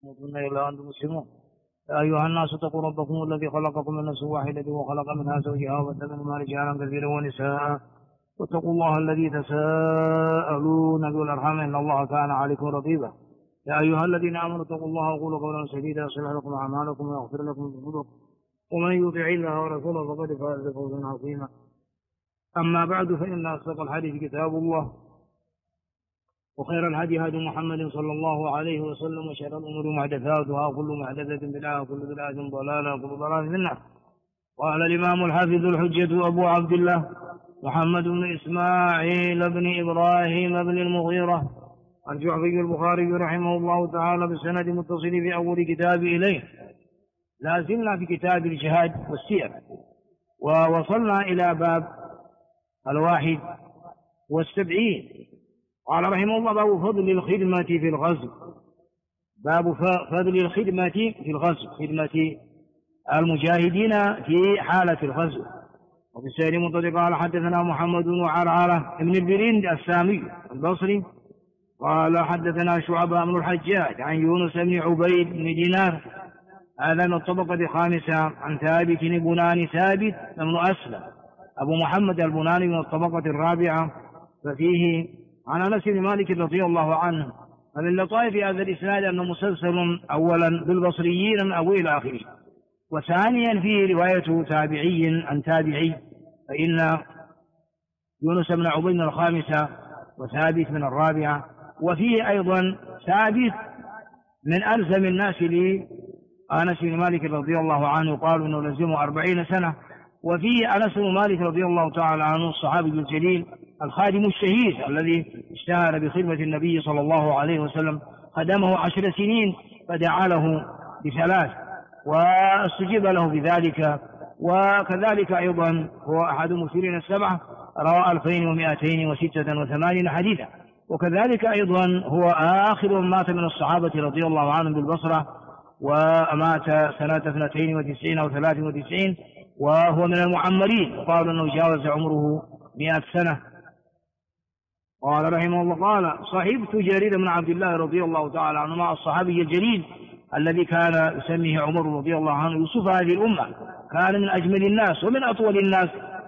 تموتن إلا وأنتم مسلمون. يا أيها الناس اتقوا ربكم الذي خلقكم من نفس واحدة وخلق منها زوجها وبث منهما رجالا كثيرا ونساء واتقوا الله الذي تساءلون بالأرحام إن الله كان عليكم رقيبا. يا أيها الذين آمنوا اتقوا الله وقولوا قولا سديدا يصلح لكم أعمالكم ويغفر لكم ذنوبكم ومن يطع الله ورسوله فقد فاز فوزا عظيما. أما بعد فإن أصدق الحديث كتاب الله وخير الهدي هدي محمد صلى الله عليه وسلم وشر الأمور محدثاتها وكل محدثة بدعة وكل بدعة ضلالة وكل ضلالة في النار. قال الإمام الحافظ الحجة أبو عبد الله محمد بن إسماعيل بن إبراهيم بن المغيرة الجعفي البخاري رحمه الله تعالى بالسند متصل في أول كتاب إليه. لا زلنا في كتاب الجهاد والسير ووصلنا إلى باب 71. قال رحمه الله باب فضل الخدمة في الغزو. باب فضل الخدمة في الغزو، خدمة المجاهدين في حالة الغزو. وفي السير منطلق قال حدثنا محمد بن عرعرة بن البرند السامي البصري قال حدثنا شعبة بن الحجاج عن يونس بن عبيد بن دينار هذا من الطبقة الخامسة عن ثابت بن بنان ثابت بن أسلم أبو محمد البناني من الطبقة الرابعة. ففيه عن أنس بن مالك رضي الله عنه. ومن لطائف هذا الإسناد أنه مسلسل أولا بالبصريين من أول إلى آخره، وثانيا فيه رواية تابعي عن تابعي، فإن يونس بن عبيد من الخامسة وثابت من الرابعة. وفيه أيضا ثابت من ألزم الناس لأنس بن مالك رضي الله عنه قالوا أنه لزمه 40 سنة. وفيه أنس بن مالك رضي الله تعالى عنه الصحابي الجليل الخادم الشهيد الذي اشتهر بخدمة النبي صلى الله عليه وسلم، خدمه 10 سنين فدعا له ب3 واستجيب له بذلك. وكذلك أيضا هو أحد المكثرين السبعة، روى 2286 حديثا. وكذلك أيضا هو آخر من مات من الصحابة رضي الله عنهم بالبصرة، ومات سنة 92 أو 93، وهو من المعمرين، وقالوا أنه جاوز عمره 100 سنة. قال رحمه الله قال صحبت جرير بن عبد الله رضي الله تعالى عنه مع الصحابي الجليل الذي كان يسميه عمر رضي الله عنه يوسف هذه الأمة، كان من أجمل الناس ومن أطول الناس،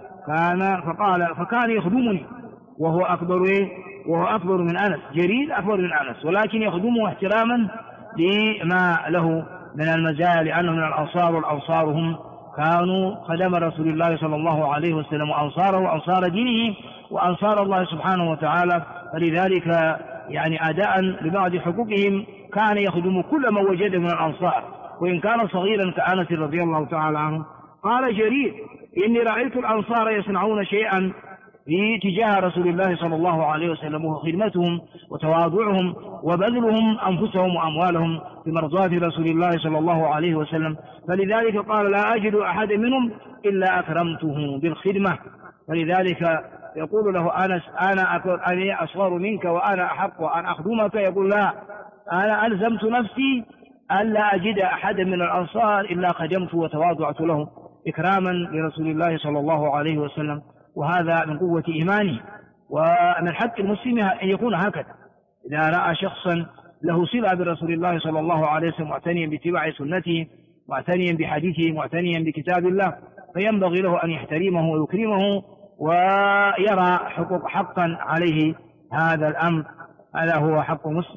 فكان يخدمني وهو أكبر من أنس. جرير أكبر من أنس ولكن يخدمه احتراما لما له من المزايا، لأنه من الأنصار، والأنصار هم كانوا خدم رسول الله صلى الله عليه وسلم وأنصاره وأنصار دينه وأنصار الله سبحانه وتعالى، فلذلك يعني أداء لبعض حقوقهم كان يخدم كل من وجد من الأنصار وإن كان صغيرا كأنس رضي الله تعالى عنه. قال جرير إني رأيت الأنصار يصنعون شيئا في تجاه رسول الله صلى الله عليه وسلم، وهو خدمتهم وتواضعهم وبذلهم أنفسهم وأموالهم في مرضاة رسول الله صلى الله عليه وسلم، فلذلك قال لا أجد أحد منهم إلا أكرمته بالخدمة. فلذلك يقول له أنس أنا أصغر منك وأنا أحق أن أخدمك، يقول لا، أنا ألزمت نفسي ألا أجد أحد من الأنصار إلا خدمت وتواضعت له إكراما لرسول الله صلى الله عليه وسلم. وهذا من قوة إيمانه، ومن حق المسلم أن يكون هكذا. إذا رأى شخصا له صلة برسول الله صلى الله عليه وسلم معتنيا باتباع سنته، معتنيا بحديثه، معتنيا بكتاب الله، فينبغي له أن يحترمه ويكرمه ويرى حقا عليه هذا الأمر. هذا هو حق مسلم،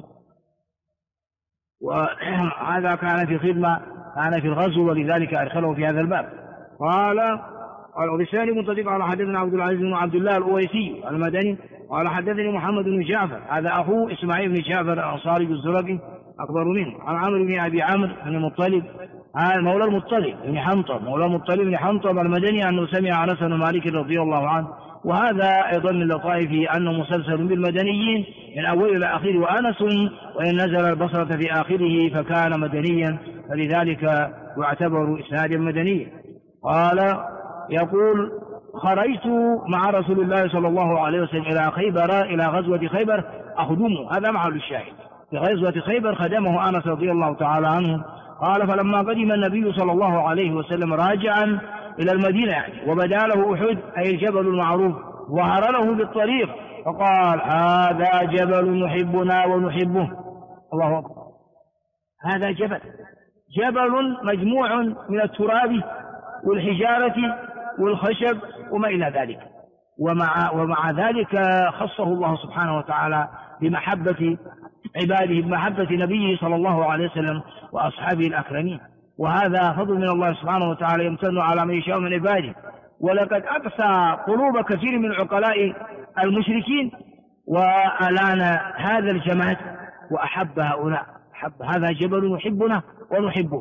وهذا كان في خدمة، كان في الغزو، ولذلك أدخله في هذا الباب. قال وبالسند منطلق على حدثنا عبد العزيز بن عبد الله الأويسي المدني قال حدثني محمد بن جعفر هذا أخوه إسماعيل بن جعفر الأنصاري الزرقي أكبر منه، عن عمرو بن أبي عمرو بن المطلب مولى المطلب بن حنطب، مولى المطلب بن حنطب المدني، أنه سمع أنس بن مالك رضي الله عنه. وهذا أيضا من لطائفه أنه مسلسل بالمدنيين من أول إلى آخره، وأنس وإن نزل البصرة في آخره فكان مدنيا، فلذلك يعتبر إسنادا مدنيا. قال يقول خرجت مع رسول الله صلى الله عليه وسلم إلى خيبر، إلى غزوة خيبر أخدمه، هذا محل الشاهد، في غزوة خيبر خدمه أنس رضي الله تعالى عنه. قال فلما قدم النبي صلى الله عليه وسلم راجعا إلى المدينة وبدا له أحد أي الجبل المعروف ظهر له بالطريق، فقال هذا جبل نحبنا ونحبه. الله أكبر. هذا جبل مجموع من التراب والحجارة والخشب وما إلى ذلك، ومع ذلك خصه الله سبحانه وتعالى بمحبة عباده، بمحبة نبيه صلى الله عليه وسلم وأصحابه الأكرمين. وهذا فضل من الله سبحانه وتعالى يمتن على من يشاء من عباده. ولقد أقسى قلوب كثير من عقلاء المشركين وألان هذا الجماد وأحب هؤلاء، هذا جبل يحبنا ونحبه.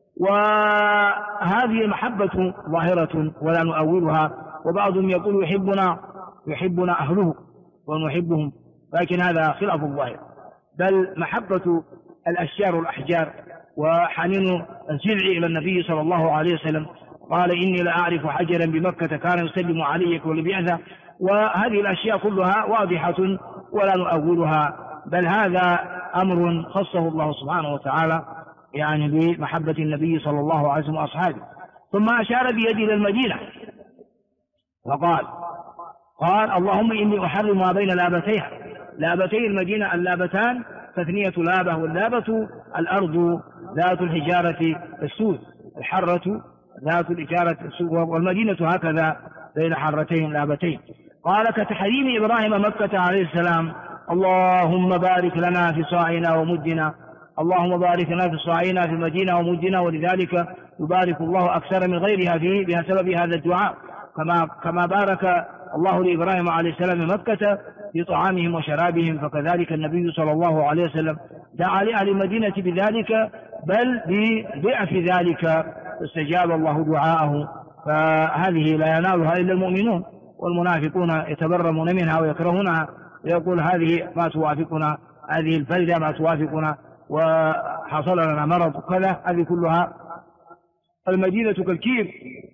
وهذه المحبة ظاهرة ولا نؤولها، وبعضهم يقول يحبنا أهله ونحبهم، لكن هذا خلاف الظاهر. بل محبة الأشجار والأحجار وحنين الجذع إلى النبي صلى الله عليه وسلم، قال إني لأعرف حجرا بمكة كان يسلم علي كل بعثة. وهذه الأشياء كلها واضحة ولا نؤولها، بل هذا أمر خصه الله سبحانه وتعالى يعني بمحبة النبي صلى الله عليه وسلم وأصحابه. ثم أشار بيده إلى المدينة وقال اللهم إني أحرم ما بين لابتي المدينة. اللابتان تثنية لابة، واللابة الأرض ذات الحجارة السود، الحرة ذات الإجارة السود، والمدينة هكذا بين حرتين لابتين. قال كتحريم إبراهيم مكة عليه السلام اللهم بارك لنا في صاعنا ومدنا، اللهم بارك لنا في صاعنا في المدينة ومدنا، ولذلك يبارك الله أكثر من غيرها فيه بسبب هذا الدعاء، كما بارك الله لإبراهيم عليه السلام مكة في طعامهم وشرابهم، فكذلك النبي صلى الله عليه وسلم دعا لأهل المدينة بذلك، بل بضعف ذلك استجاب الله دعاءه. فهذه لا ينالها إلا المؤمنون، والمنافقون يتبرمون منها ويكرهونها، ويقول هذه ما توافقنا، هذه البلدة ما توافقنا، وحصل لنا مرض كذا. هذه كلها المدينة كالكير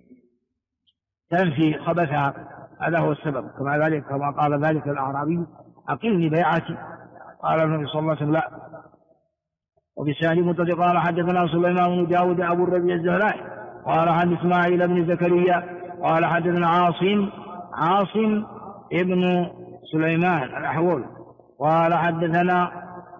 تنفي خبثها، هذا هو السبب. كما قال ذلك الأعرابي أقلني بيعتي، قال النبي صلى الله عليه وسلم لا. وبسند متصل قال حدثنا سليمان بن داود أبو الربيع الزهراني قال عن إسماعيل بن زكريا قال حدثنا عاصم ابن سليمان الأحول قال حدثنا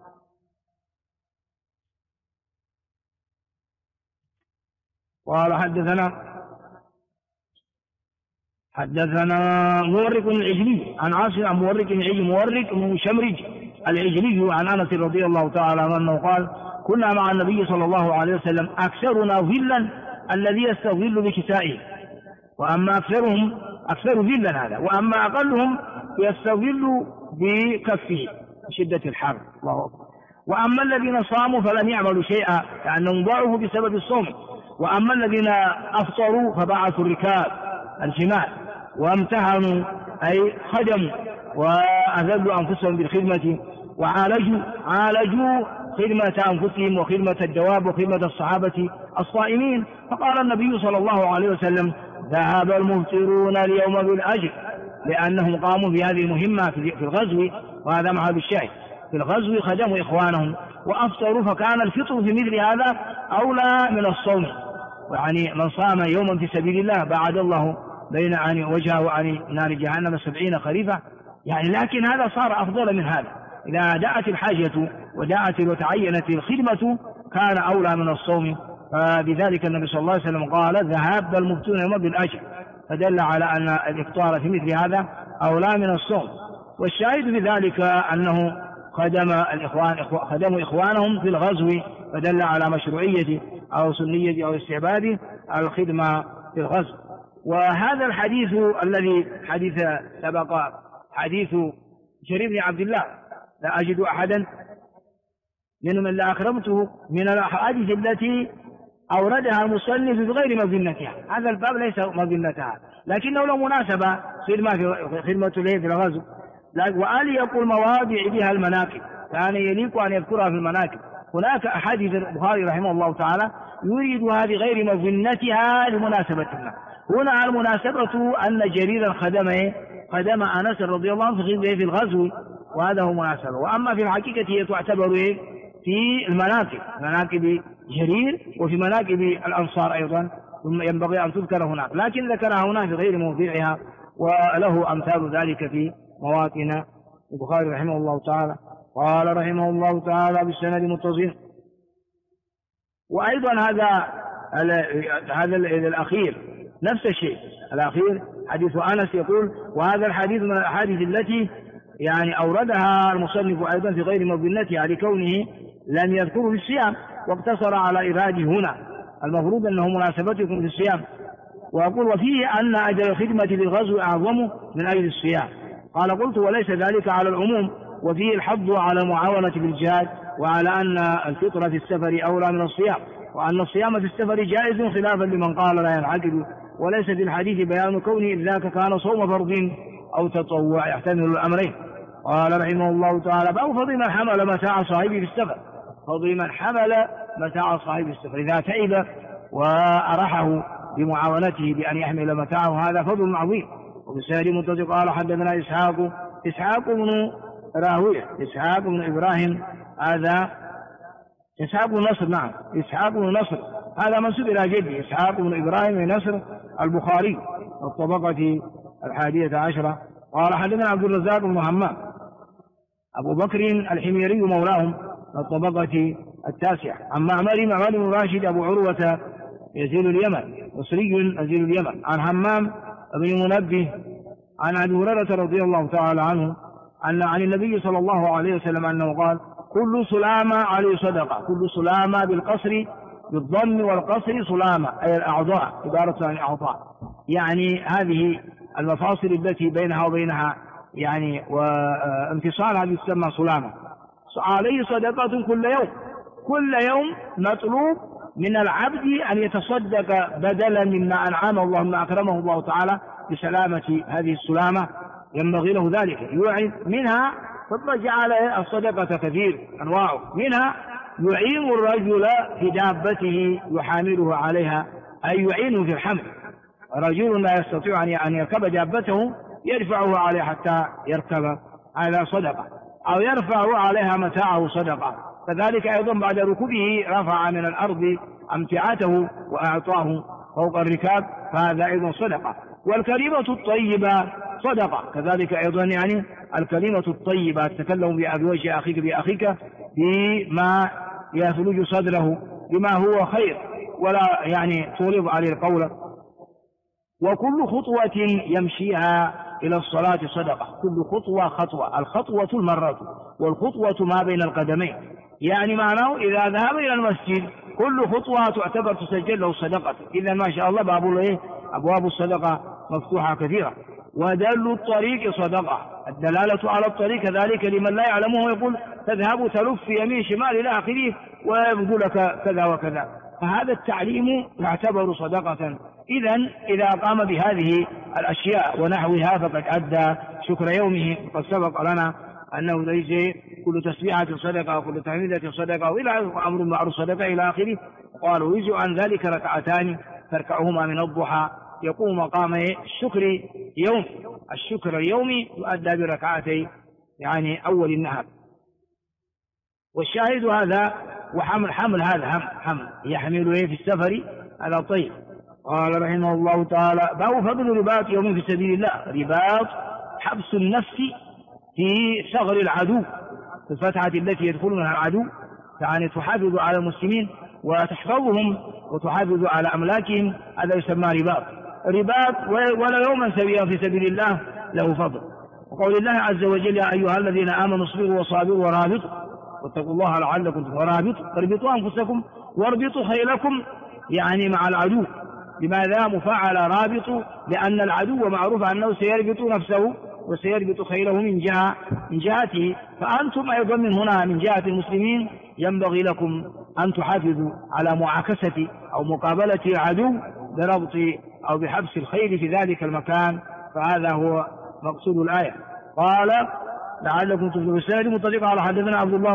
مورق العجلي عن عاصم عن مورق العجلي، مورق بن شمرج العجلي عن أنس رضي الله تعالى عنه قال كنا مع النبي صلى الله عليه وسلم أكثرنا ظلا الذي يستظل بكسائه، وأما أكثر ظلا هذا، وأما أقلهم يستظل بكفه شدة الحر. الله أكبر. وأما الذين صاموا فلم يعملوا شيئا لأنهم ضعفوا بسبب الصوم، وأما الذين أفطروا فبعثوا الركاب الجمال وامتهنوا أي خدموا وأذلوا أنفسهم بالخدمة وعالجوا خدمة أنفسهم وخدمة الدواب وخدمة الصحابة الصائمين. فقال النبي صلى الله عليه وسلم ذهب المفطرون اليوم بالأجر، لأنهم قاموا بهذه المهمة في الغزو، وهذا معه بالشاهد. في الغزو خدموا إخوانهم وأفطروا، فكان الفطر في مثل هذا أولى من الصوم. يعني من صام يوما في سبيل الله بعد الله بين عن وجهه عن نار جهنم 70 خريفا، يعني لكن هذا صار أفضل من هذا. إذا دعت الحاجة ودعت وتعينت الخدمة كان أولى من الصوم. فبذلك النبي صلى الله عليه وسلم قال ذهاب المفتون يوم بالأجر، فدل على أن الإفطار في مثل هذا أولى من الصوم. والشاهد بذلك أنه خدموا إخوانهم في الغزو، فدل على مشروعية أو سنية أو استعباد الخدمة في الغزو. وهذا الحديث الذي حديث سبق حديث جرير بن عبد الله لا أجد أحدا منهم إلا أكرمته من الأحاديث التي أوردها المصنف بغير مظنتها. هذا الباب ليس مظنتها، لكنه له مناسبة خدمة في الغزو. وآل يقول مواضع بها المناكب، كان يليق أن يذكرها في المناكب. هناك أحاديث البخاري رحمه الله تعالى يريدها بغير مظنتها لمناسبتها. هنا المناسبة أن جريرا خدم أنس رضي الله عنه في الغزو، وهذا هو مناسبة. وأما في الحقيقة هي تعتبر في مناكب جرير وفي مناكب الأنصار أيضا ينبغي أن تذكر هناك، لكن ذكرها هنا في غير موضعها، وله أمثال ذلك في مواطن البخاري رحمه الله تعالى. قال رحمه الله تعالى بالسند متصل وأيضا هذا الأخير نفس الشيء، الأخير حديث أنس يقول: وهذا الحديث من الأحاديث التي يعني أوردها المصنف أيضا في غير مظنتها لكونه لم يذكره في الصيام واقتصر على إراده هنا، المفروض أنه مناسبتكم في الصيام. وأقول: وفيه أن أجر الخدمة للغزو أعظم من أجل الصيام. قال: قلت: وليس ذلك على العموم، وفيه الحض على المعاونة بالجهاد، وعلى أن الفطر في السفر أولى من الصيام، وأن الصيام في السفر جائز خلافا لمن قال لا ينعقد، وليس في الحديث بيان كونه إذ ذاك كان صوم فرض أو تطوع يحتمل الأمرين. قال رحمه الله تعالى: باب فضل من حمل متاع صاحبه في السفر. فضل من حمل متاع صاحبه في السفر إذا تعب وأرحه بمعاونته بأن يحمل متاعه، هذا فضل عظيم. وبسند متصل قال: حدثنا إسحاق بن راهويه، إسحاق بن إبراهيم، هذا إسحاق بن نصر، نعم إسحاق بن نصر، هذا منسوب إلى جده إسحاق بن إبراهيم بن نصر البخاري والطبقة 11. قال: حدثنا عبد الرزاق بن همام أبو بكر الحميري مولاهم الطبقة 9. عن معمر بن راشد أبو عروة يزيل اليمن، مصري يزيل اليمن، عن همام بن منبه عن أبي هريرة رضي الله تعالى عنه أن عن النبي صلى الله عليه وسلم أنه قال: كل سلامة عليه صدقة. كل سلامة بالقصر بالضم والقصر سلامة أي الأعضاء، عبارة عن أعضاء، يعني هذه المفاصل التي بينها وبينها يعني وانفصالها تسمى سلامة. عليه صدقة كل يوم. كل يوم مطلوب من العبد أن يتصدق بدلا مما أنعمه الله، مما أكرمه الله تعالى بسلامة هذه السلامة، ينبغي له ذلك. يعين منها، ثم جعل الصدقة كثير أنواع، منها يعين الرجل في دابته يحامله عليها، أي يعينه في الحمل. رجل لا يستطيع أن يركب دابته يرفعه عليه حتى يركب، هذا صدقة. أو يرفع عليها متاعه صدقة، كذلك أيضا بعد ركوبه رفع من الأرض أمتعته وأعطاه فوق الركاب، فهذا أيضا صدقة. والكلمة الطيبة صدقة كذلك أيضا، يعني الكلمة الطيبة تتكلم بوجه أخيك بأخيك بما يثلج صدره بما هو خير، ولا يعني تغلظ عليه القول. وكل خطوة يمشيها إلى الصلاة صدقة. كل خطوة خطوة، الخطوة المرة، والخطوة ما بين القدمين، يعني معناه إذا ذهب إلى المسجد كل خطوة تعتبر تسجل له صدقة. إذا ما شاء الله أبواب الصدقة مفتوحة كثيرة. ودل الطريق صدقة، الدلالة على الطريق كذلك لمن لا يعلمه، يقول تذهب تلف يمين شمال إلى آخره ويبدو لك كذا وكذا، فهذا التعليم يعتبر صدقة. إذا قام بهذه الأشياء ونحوها فقد أدى شكر يومه. قد سبق لنا أنه ليس كل تسبيحة صدقة وكل تحميدة صدقة وإلى أمر معروف صدقة إلى آخره. قالوا يجزئ عن ذلك ركعتان تركعهما من الضحى، يقوم مقام الشكر يوم. الشكر اليومي يؤدى بركعتي يعني أول النهار. والشاهد هذا وحمل هذا حمل يحمل في السفر هذا طيب. قال رحمه الله تعالى: باب فضل رباط يوم في سبيل الله. رباط حبس النفس في ثغر العدو، في الفتحة التي يدخل منها العدو، يعني تحافظ على المسلمين وتحفظهم وتحافظ على أملاكهم، هذا يسمى رباط. ولا يوما سبيلا في سبيل الله له فضل. وقول الله عز وجل: يا أيها الذين آمنوا اصبروا وصابروا ورابطوا واتقوا الله لعلكم اربطوا أنفسكم واربطوا خيلكم، يعني مع العدو. لماذا مفعل رابطوا؟ لأن العدو معروف أنه سيربط نفسه وسيربط خيله من جهته، فأنتم أيضا من هنا من جهة المسلمين ينبغي لكم أن تحافظوا على معاكسة أو مقابلة العدو بربط أو بحبس الخيل في ذلك المكان، فهذا هو مقصود الآية. قال: لعلكم تفلحون. بالسند مطلق على حدثنا عبد الله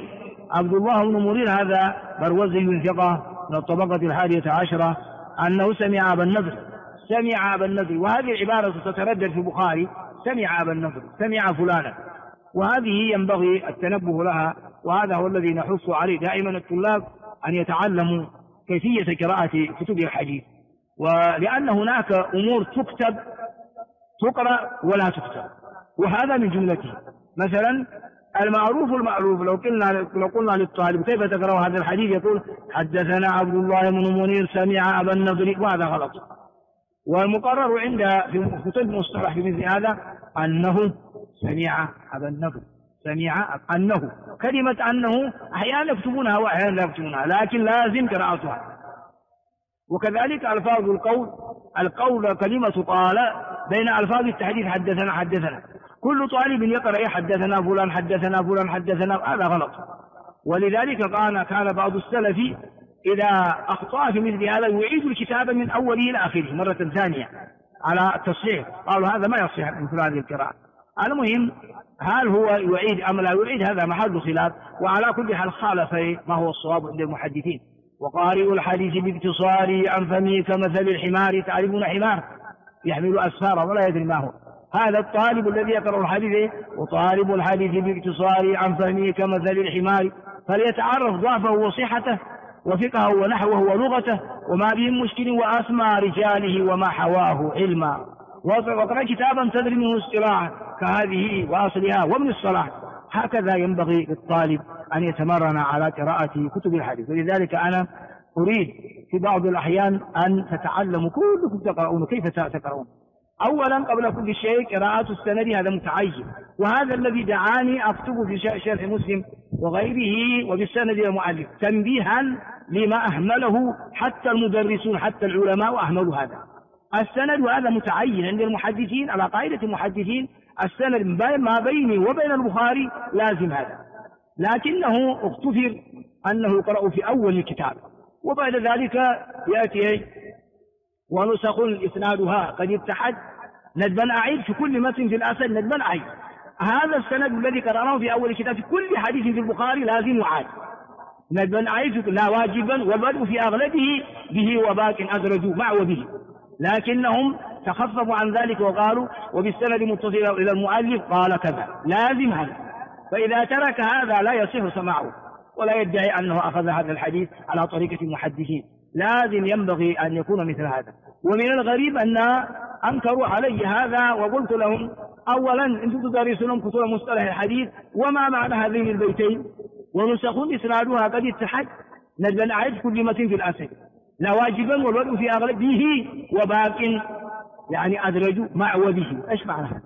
بن منير هذا مروزي ثقة من الطبقة 11، أنه سمع أبا النضر. وهذه العبارة تتردد في البخاري: سمع أبا النضر، سمع فلانا، وهذه ينبغي التنبه لها. وهذا هو الذي نحث عليه دائما الطلاب، أن يتعلموا كيفية قراءة كتب الحديث، ولأن هناك أمور تقرأ ولا تكتب، وهذا من جملته. مثلا المعروف لو قلنا للطالب كيف تقرأ هذا الحديث يقول حدثنا عبد الله بن منير سمع أبا النضر، وهذا غلط. والمقرر عند في كتب المصطلح في مثل هذا أنه سمع أبا النضر، سمع أنه. كلمة أنه أحيانا يكتبونها وأحيانا لا يكتبونها، لكن لازم قراءتها. وكذلك ألفاظ القول كلمة قال بين ألفاظ التحديث حدثنا كل طالب يقرأ حدثنا فلان حدثنا فلان حدثنا، هذا غلط. ولذلك كان بعض السلف إذا أخطأ في مثل هذا يعيد الكتاب من أوله إلى آخره مرة ثانية على التصحيح، قالوا هذا ما يصح مثل هذه القراءة. المهم هل هو يعيد أم لا يعيد هذا محل خلاف، وعلى كل حال خالف ما هو الصواب عند المحدثين. وقارئ الحديث باقتصاره عن فمه كمثل الحمار، تعرفون حمار يحمل أسفارا ولا يدري ما هو، هذا الطالب الذي يقرأ الحديث. وطالب الحديث باقتصاره عن فهمه كمثل الحمار، فليتعرف ضعفه وصحته وفقهه ونحوه ولغته وما به مشكل وأسمى رجاله وما حواه علما، واقرأ كتابا تدري منه اصطلاحا كهذه وأصلها ومن الصلاح. هكذا ينبغي للطالب أن يتمرن على قراءة كتب الحديث. ولذلك أنا أريد في بعض الأحيان أن تتعلموا كلكم تقرؤون. كيف تقرؤون؟ أولا قبل كل شيء قراءة السند، هذا متعين، وهذا الذي دعاني أكتب في شرح مسلم وغيره وبالسند المؤلف تنبيها لما أهمله حتى المدرسون حتى العلماء أهملوا هذا السند، وهذا متعين عند المحدثين على قاعدة المحدثين. السند ما بيني وبين البخاري لازم هذا، لكنه اختفر أنه يقرأ في أول الكتاب، وبعد ذلك يأتي ونسخ إسنادها قد اتحد ندبا أعيد في كل متن في الأسد ندبا أعيد. هذا السند الذي قرأناه في أول الكتاب في كل حديث في البخاري لازم يعاد ندبا أعيد لا واجبا، والبدء في أغلبه به وباق أدرجوا مع وبه، لكنهم تخففوا عن ذلك وقالوا وبالسند متصل إلى المؤلف قال كذا، لازم هذا. فإذا ترك هذا لا يصح سماعه ولا يدعي أنه أخذ هذا الحديث على طريقة المحدثين، لازم ينبغي أن يكون مثل هذا. ومن الغريب أن أنكروا علي هذا، وقلت لهم أولا أنتم تدرسون كتب مصطلح الحديث وما معنى هذين البيتين ونسخ إسنادها قد اتحد ندبا أعيد كل متن في الأسد لا واجبا والوضع في أغلبه وباق يعني أدرج مع وبه. إيش معنى هذا؟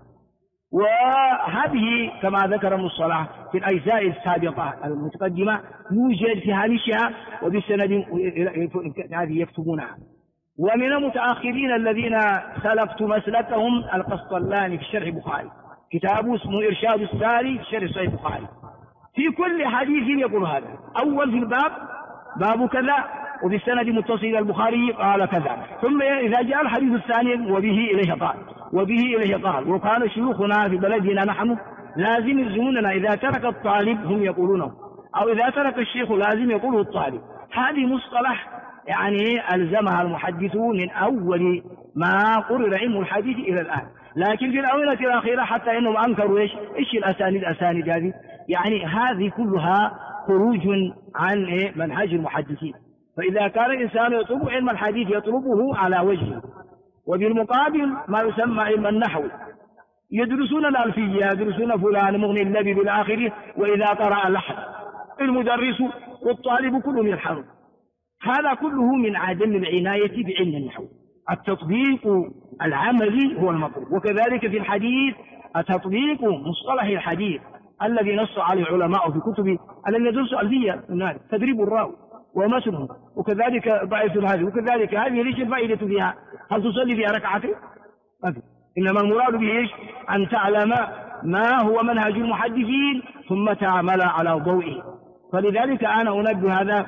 وهذه كما ذكر ابن الصلاح في الأجزاء السابقة المتقدمة يوجد في هامشها وبالسند هذه يكتبونها. ومن المتأخرين الذين سلكت مسلكهم القسطلاني في شرح البخاري، كتابه اسمه إرشاد الساري في شرح صحيح البخاري، في كل حديث يقول هذا أول في الباب باب كذا وبالسند متصل إلى البخاري قال كذا، ثم إذا جاء الحديث الثاني وبه إليه قال. وكان شيوخنا في بلدنا نحن لازم يلزموننا إذا ترك الطالب هم يقولونه، أو إذا ترك الشيخ لازم يقوله الطالب. هذه مصطلح يعني ألزمها المحدثون من أول ما قرر علم الحديث إلى الآن، لكن في الآونة الأخيرة حتى إنهم أنكروا إيش الأسانيد هذه، يعني هذه كلها خروج عن منهج المحدثين. فإذا كان الإنسان يطلب علم الحديث يطلبه على وجهه. وبالمقابل ما يسمى علم النحو يدرسون الألفية، يدرسون فلان مغني اللبي بالآخره، وإذا قرأ اللحن المدرس والطالب كلهم يلحنون. هذا كله من عدم العناية بعلم النحو. التطبيق العملي هو المطلوب. وكذلك في الحديث التطبيق مصطلح الحديث الذي نص عليه العلماء في كتب الذين يدرسوا ألفية تدريب الراوي ومتنه، وكذلك ضعيف هذه، وكذلك هذه ليش الفائدة فيها؟ هل تصلي فيها ركعتين؟ إنما المراد به إيش؟ أن تعلم ما هو منهج المحدثين ثم تعمل على ضوئه. فلذلك أنا أنبه هذا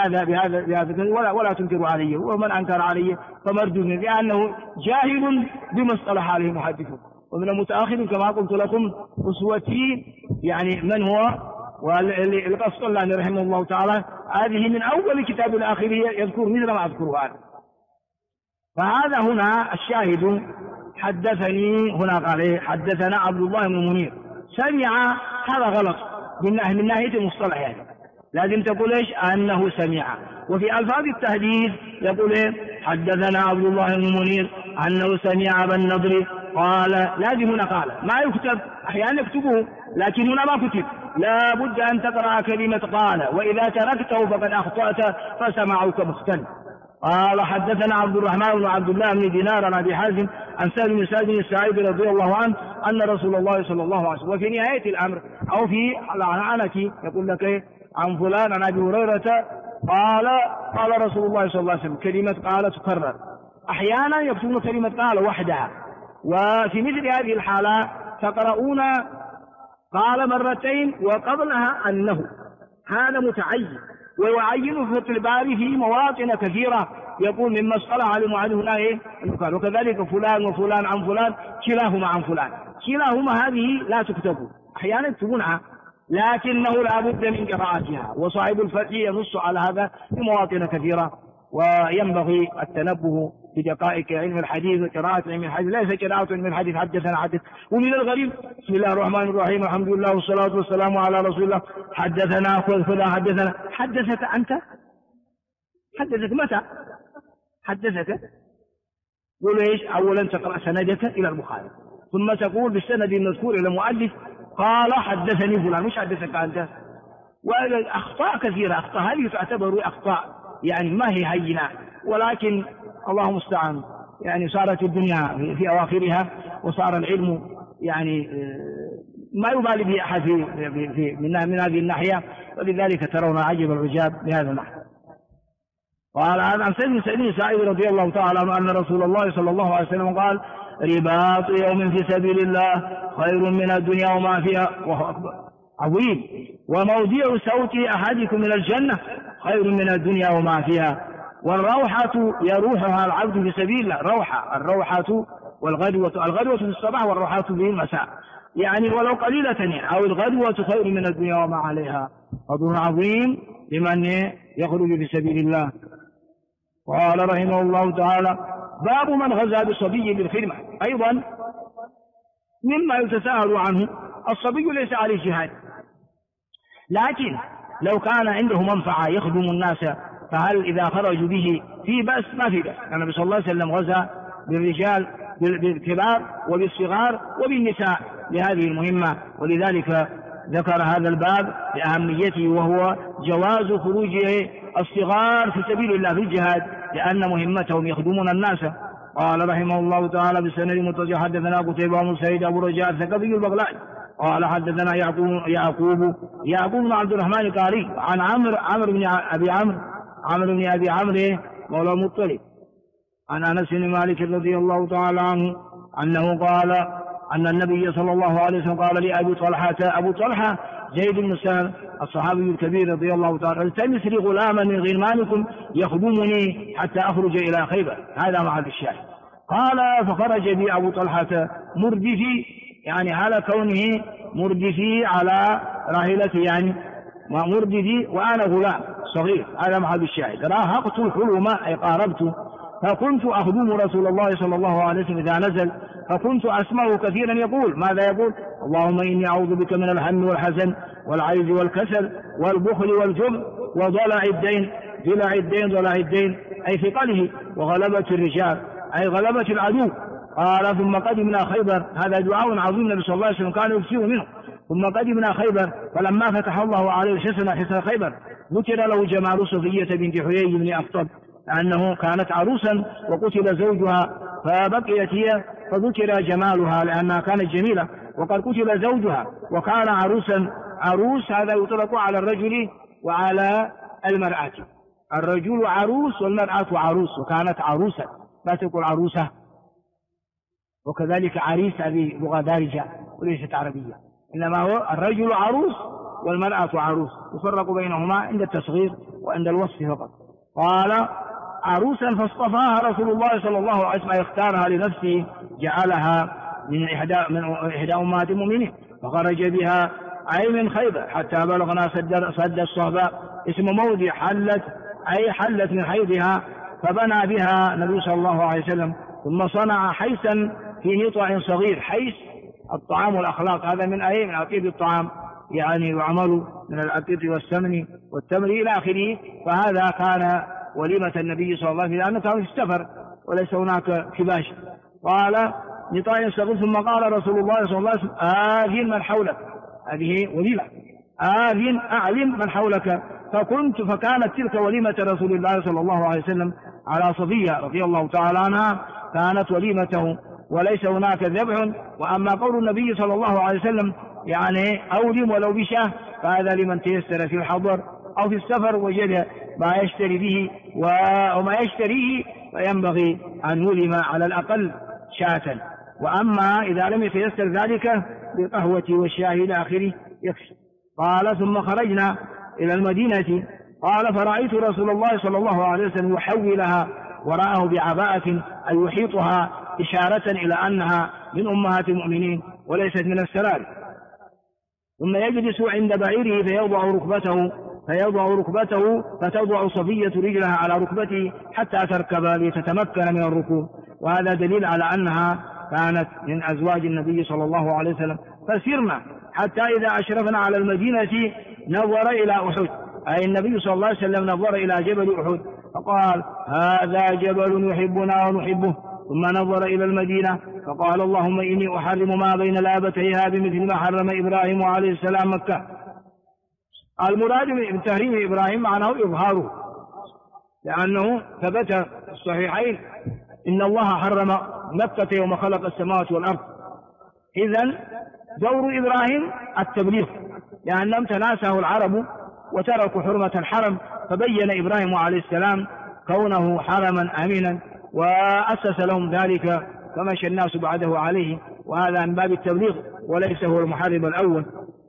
بهذا ولا تنكروا علي، ومن أنكر علي فمردود، لأنه جاهل بما اصطلح عليه المحدثون. ومن المتأخر كما قلت لكم أسوتي يعني من هو والقسطلاني رحمه الله تعالى، هذه من أول كتاب الآخر يذكر مثل ما أذكر هذا. فهذا هنا الشاهد حدثني هنا قال حدثنا عبد الله بن منير سمع، هذا غلط من ناحية المصطلح، يعني لازم تقول إيش؟ أنه سمع. وفي ألفاظ التحديث يقول حدثنا عبد الله بن منير أنه سمع أبا النضر قال، لازم هنا قال، ما يكتب، أحيانا يكتبه لكن هنا ما كتب، لا بد أن تقرأ كلمة قال، وإذا تركته فقد أخطأت فسمعك مختل. قال حدثنا عبد الرحمن بن عبد الله بن دينار عن أبي حازم عن سهل بن سعد الساعدي رضي الله عنه أن رسول الله صلى الله عليه وسلم، وفي نهاية الأمر أو في العنعنة يقول لك عن فلان عن أبي هريرة قال رسول الله صلى الله عليه وسلم، كلمة قال تكرر. أحيانا يكتبون كلمة قال وحدها، وفي مثل هذه الحالة تقرؤون قال مرتين وقبلها أنه، هذا متعين ويعين في الباري في مواطن كثيرة، يقول مما اصطلح على المعلم هنا المكان، وكذلك فلان وفلان عن فلان كلاهما عن فلان، كلاهما هذه لا تكتب، أحيانا يكتبونها لكنه لا بد من قراءتها، وصاحب الفتح ينص على هذا في مواطن كثيرة. وينبغي التنبه بدقائق علم الحديث وقراءة علم الحديث، ليس قراءة علم الحديث حدثنا حدث. ومن الغريب بسم الله الرحمن الرحيم الحمد لله والصلاة والسلام على رسول الله، حدثنا فلان حدثنا. حدثك أنت؟ حدثك متى؟ حدثك قول إيش؟ أولا تقرأ سندك إلى البخاري، ثم تقول بالسند المذكور إلى المؤلف قال حدثني فلان، مش حدثك أنت. وأخطاء كثيرة، أخطاء هذه تعتبر أخطاء يعني ما هي هينة، ولكن الله المستعان، يعني صارت الدنيا في أواخرها، وصار العلم يعني ما يبالي به أحد من هذه الناحية، ولذلك ترون عجب العجاب بهذا النحو. قال عن سيدنا سعيد رضي الله تعالى عنه أن رسول الله صلى الله عليه وسلم قال رباط يوم في سبيل الله خير من الدنيا وما فيها، وهو أكبر عظيم، وموضع صوت أحدكم من الجنة خير من الدنيا وما فيها، والروحة يروحها العبد في سبيل الله. الروحة والغدوة، الغدوة في الصباح والروحة في المساء، يعني ولو قليلة، أو الغدوة خير من الدنيا وما عليها، فضل عظيم لمن يخرج في سبيل الله. قال رحمه الله تعالى باب من غزا بصبي للخدمة. أيضا مما يتساءل عنه، الصبي ليس عليه جهاد، لكن لو كان عنده منفعة يخدم الناس، فهل إذا خرجوا به في بأس؟ ما في بأس. النبي صلى الله عليه وسلم غزا بالرجال بالكبار وبالصغار وبالنساء لهذه المهمة، ولذلك ذكر هذا الباب لأهميته، وهو جواز خروج الصغار في سبيل الله في الجهاد، لأن مهمتهم يخدمون الناس. قال رحمه الله تعالى بالسند المتصل حدثنا قتيبة بن سعيد أبو رجاء الثقفي البغلاني قال حدثنا يعقوب بن عبد الرحمن القاري عن عمرو بن أبي عمرو مولى المطلب عن أنس بن مالك رضي الله تعالى عنه أنه قال أن النبي صلى الله عليه وسلم قال لأبي طلحة، أبو طلحة زيد بن سهل الصحابي الكبير رضي الله تعالى، التمس لي غلاما من غلمانكم يخدمني حتى أخرج إلى خيبر. هذا محل الشاهد. قال فخرج بي أبو طلحة مردفي، يعني على كونه مردفي على راحلته، يعني مردفي وأنا غلام صغير، هذا محل الشاهد. راهقت الحلم أي قاربت، فكنت أخدم رسول الله صلى الله عليه وسلم إذا نزل، فكنت أسمعه كثيرا يقول، ماذا يقول؟ اللهم إني أعوذ بك من الهم والحزن والعجز والكسل والبخل والجبن وضلع الدين أي ثقله، وغلبة الرجال أي غلبة العدو. قال ثم قدمنا خيبر، هذا دعاء عظيم النبي صلى الله عليه وسلم كان يكثر منه. ثم قدمنا خيبر، فلما فتح الله عليه حصن خيبر ذكر له جمال صفية بنت حيي بن أخطب، لأنه كانت عروسا وقتل زوجها، فبقيت هي فذكر جمالها لأنها كانت جميلة، وقد قتل زوجها وكان عروسا. عروس هذا يطلق على الرجل وعلى المرأة، الرجل عروس والمرأة عروس، وكانت عروسا، لا تقول عروسة. وكذلك عريس هذه لغة دارجة وليست عربية، إنما هو الرجل عروس والمرأة عروس، يفرق بينهما عند التصغير وعند الوصف فقط. قال عروسا فاصطفاها رسول الله صلى الله عليه وسلم، يختارها لنفسه، جعلها من إحدى أمهات المؤمنين، فخرج بها أي من خيبر حتى بلغنا سد الصهباء، اسم موضع حلت من حيضها، فبنى بها النبي صلى الله عليه وسلم، ثم صنع حيسا في نطع صغير. حيس الطعام والأخلاق، هذا من عقيد الطعام، يعني يعمل من العقيد والسمن والتمر إلى آخره، فهذا كان وليمة النبي صلى الله عليه وسلم، لأنه كان في السفر وليس هناك كباش. قال نطاع صغير، ثم قال رسول الله صلى الله عليه وسلم آذن من حولك، هذه وليمة، أعلم من حولك. فكانت تلك وليمة رسول الله صلى الله عليه وسلم على صفية رضي الله تعالى عنها، كانت وليمته وليس هناك ذبح. وأما قول النبي صلى الله عليه وسلم يعني أولم ولو بشاه، فهذا لمن تيسر في الحضر أو في السفر وجد ما يشتري به وما يشتريه، فينبغي أن يولم على الأقل شاة. وأما إذا لم يتيسر ذلك بالقهوة والشاي إلى آخره يكفي. قال ثم خرجنا إلى المدينة، قال فرأيت رسول الله صلى الله عليه وسلم يحولها وراءه بعباءة أي يحيطها، إشارة إلى أنها من أمهات المؤمنين وليست من السرار. ثم يجلس عند بعيره فيضع ركبته فتضع صفية رجلها على ركبته حتى تركب لتتمكن من الركوب، وهذا دليل على أنها كانت من أزواج النبي صلى الله عليه وسلم. فسرنا حتى إذا أشرفنا على المدينة نظر إلى أحد، أي النبي صلى الله عليه وسلم نظر إلى جبل أحد فقال هذا جبل يحبنا ونحبه. ثم نظر إلى المدينة فقال اللهم إني أحرم ما بين لابتيها بمثل ما حرم إبراهيم عليه السلام مكة. المراد من تحريم إبراهيم معناه إظهاره، لأنه ثبت في الصحيحين إن الله حرم مكة يوم خلق السماوات والأرض. إذن دور إبراهيم التبليغ، لأنهم تناسه العرب وتركوا حرمة الحرم، فبين إبراهيم عليه السلام كونه حرما أمينا وأسس لهم ذلك فمشى الناس بعده عليه، وهذا من باب التبليغ وليس هو المحرم الأول.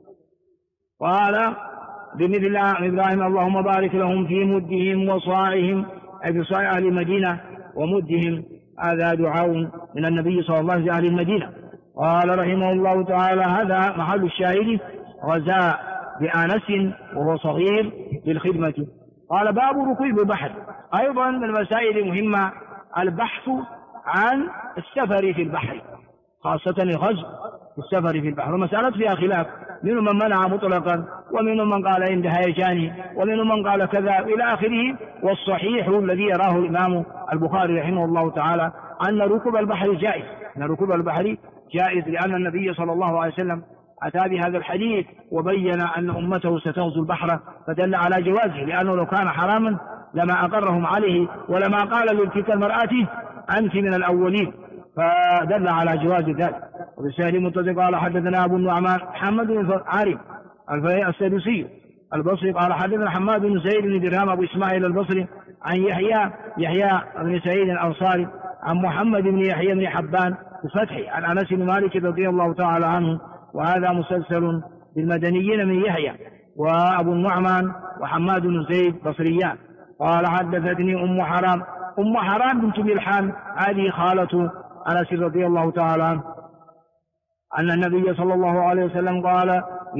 قال بمثل إبراهيم اللهم بارك لهم في مدهم وصاعهم، أي في صاع أهل المدينة ومدهم، هذا دعاء من النبي صلى الله عليه وسلم أهل المدينة. قال رحمه الله تعالى هذا محل الشاهد، غزا بآنس وهو صغير بالخدمة. قال باب ركوب البحر. أيضا من المسائل المهمة البحث عن السفر في البحر، خاصة الغزو في السفر في البحر، ومسألة فيها خلاف، منهم من منع مطلقا ومنهم من قال عند هيجان ومنهم من قال كذا إلى آخره. والصحيح الذي يراه الإمام البخاري رحمه الله تعالى أن ركوب البحر جائز، أن ركوب البحر جائز، لأن النبي صلى الله عليه وسلم أتى بهذا الحديث وبين أن أمته ستغزو البحر، فدل على جوازه، لأنه لو كان حراما لما أقرهم عليه ولما قال لتلك المرأة أنت من الأولين، فدل على جواز ذلك. وبسهل متصل قال حدثنا أبو النعمان محمد بن عارف السدوسي البصري قال حدثنا حماد بن سعيد بن درهم أبو إسماعيل البصري عن يحيى بن سعيد الأنصاري عن محمد بن يحيى بن حبان بفتح عن أنس بن مالك رضي الله تعالى عنه، وهذا مسلسل بالمدنيين من يحيى وأبو النعمان وحماد بن زيد بصريان. قال حدثتني أم حرام بنت ملحان، هذه خالة أنس رضي الله تعالى عنه، أن النبي صلى الله عليه وسلم قال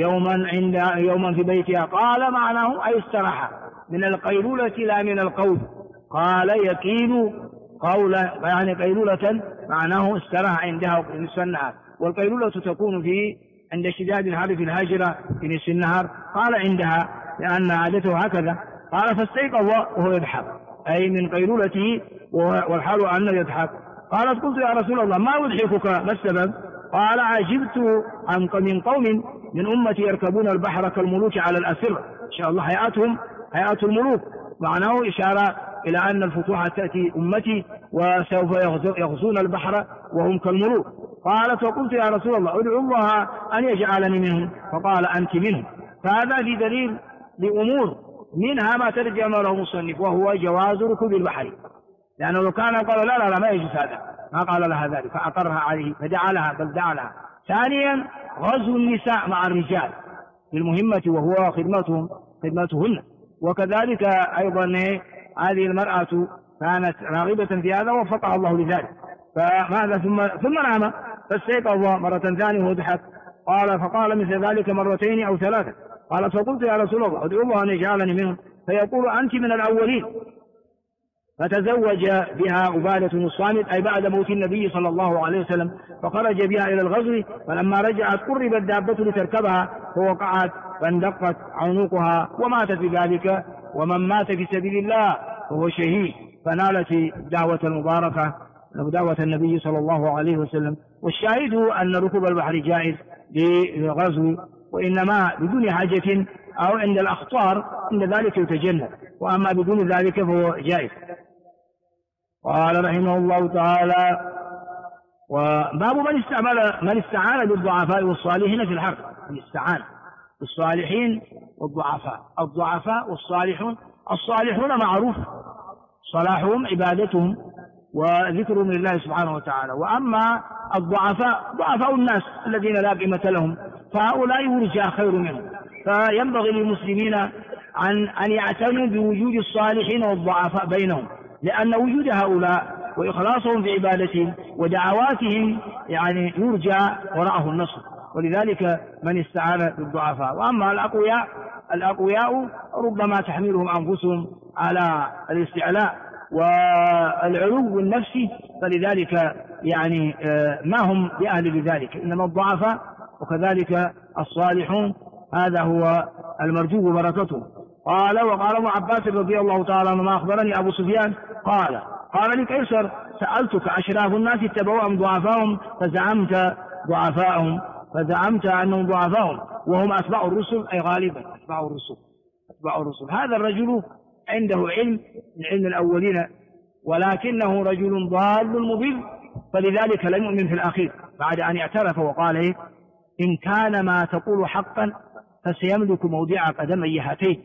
يوما في بيتها، قال معناه أي استراحة من القيلولة لا من القول، قال يكيل قولا يعني قيلولة معناه استراحة عندها في نصف النهار، والقيلولة تكون عند اشتداد الحر في الهاجرة في نصف النهار، قال عندها لأن عادته هكذا. قال فاستيقظ وهو يضحك، أي من قيلولته والحال أنه يضحك. قالت قلت يا رسول الله ما يضحكك ما السبب؟ قال عجبت من قوم من أمتي يركبون البحر كالملوك على الأسر، إن شاء الله هيئات الملوك، معناه إشارة إلى أن الفتوح تأتي أمتي وسوف يغزون البحر وهم كالملوك. قالت وقلت يا رسول الله ادعو الله أن يجعلني منهم، فقال أنت منهم. فهذا في دليل لأمور منها ما ترجم له مصنف وهو جواز ركوب البحر، لأنه لو كان قال لا ما يجوز هذا ما قال لها ذلك فأقرها عليه فدعا لها. ثانيا غزو النساء مع الرجال بالمهمة وهو خدمتهن، وكذلك أيضا هذه المرأة كانت راغبة في هذا ووفقها الله لذلك، فماذا ثم نام فاستيقظ مرة ثانية وضحك. فقال مثل ذلك مرتين أو ثلاثة. قالت فقلت يا رسول الله ادعو الله أن يجعلني منهم، فيقول أنت من الأولين. فتزوج بها عبادة بن الصامت أي بعد موت النبي صلى الله عليه وسلم، فخرج بها إلى الغزو، فلما رجعت قربت دابة لتركبها فوقعت فاندقت عنقها وماتت بذلك، ومن مات في سبيل الله فهو شهيد، فنالت الدعوة المباركة دعوة النبي صلى الله عليه وسلم. والشاهد أن ركوب البحر جائز للغزو وإنما بدون حاجة أو عند الأخطار عند ذلك يتجنب، وأما بدون ذلك فهو جائز. قال رحمه الله تعالى: وباب من استعان بالضعفاء والصالحين في الحرب. من استعان بالصالحين والضعفاء، الضعفاء والصالحون. الصالحون معروف صلاحهم عبادتهم وذكرهم لله سبحانه وتعالى، وأما الضعفاء ضعفاء الناس الذين لا قيمة لهم، فهؤلاء يرجى خير منهم. فينبغي للمسلمين أن يعتنوا بوجود الصالحين والضعفاء بينهم، لأن وجود هؤلاء وإخلاصهم في عبادتهم ودعواتهم يعني يرجى وراءه النصر. ولذلك من استعان بالضعفاء. وأما الأقوياء ربما تحملهم أنفسهم على الاستعلاء والعلو النفسي، فلذلك يعني ما هم بأهل لذلك، إنما الضعفاء وكذلك الصالحون هذا هو المرجو بركته. قال: وقال ابن عباس رضي الله تعالى عنه: ما أخبرني أبو سفيان قال لي قيصر: سألتك أشراف الناس اتبعوا أم ضعفاهم؟ فزعمت أنهم ضعفاهم وهم أتباع الرسل، أي غالبا أتباع الرسل. هذا الرجل عنده علم من علم الأولين، ولكنه رجل ضال مضل، فلذلك لم يؤمن في الأخير بعد أن اعترف وقال: إن كان ما تقول حقا فسيملك موضع قدمي هاتين.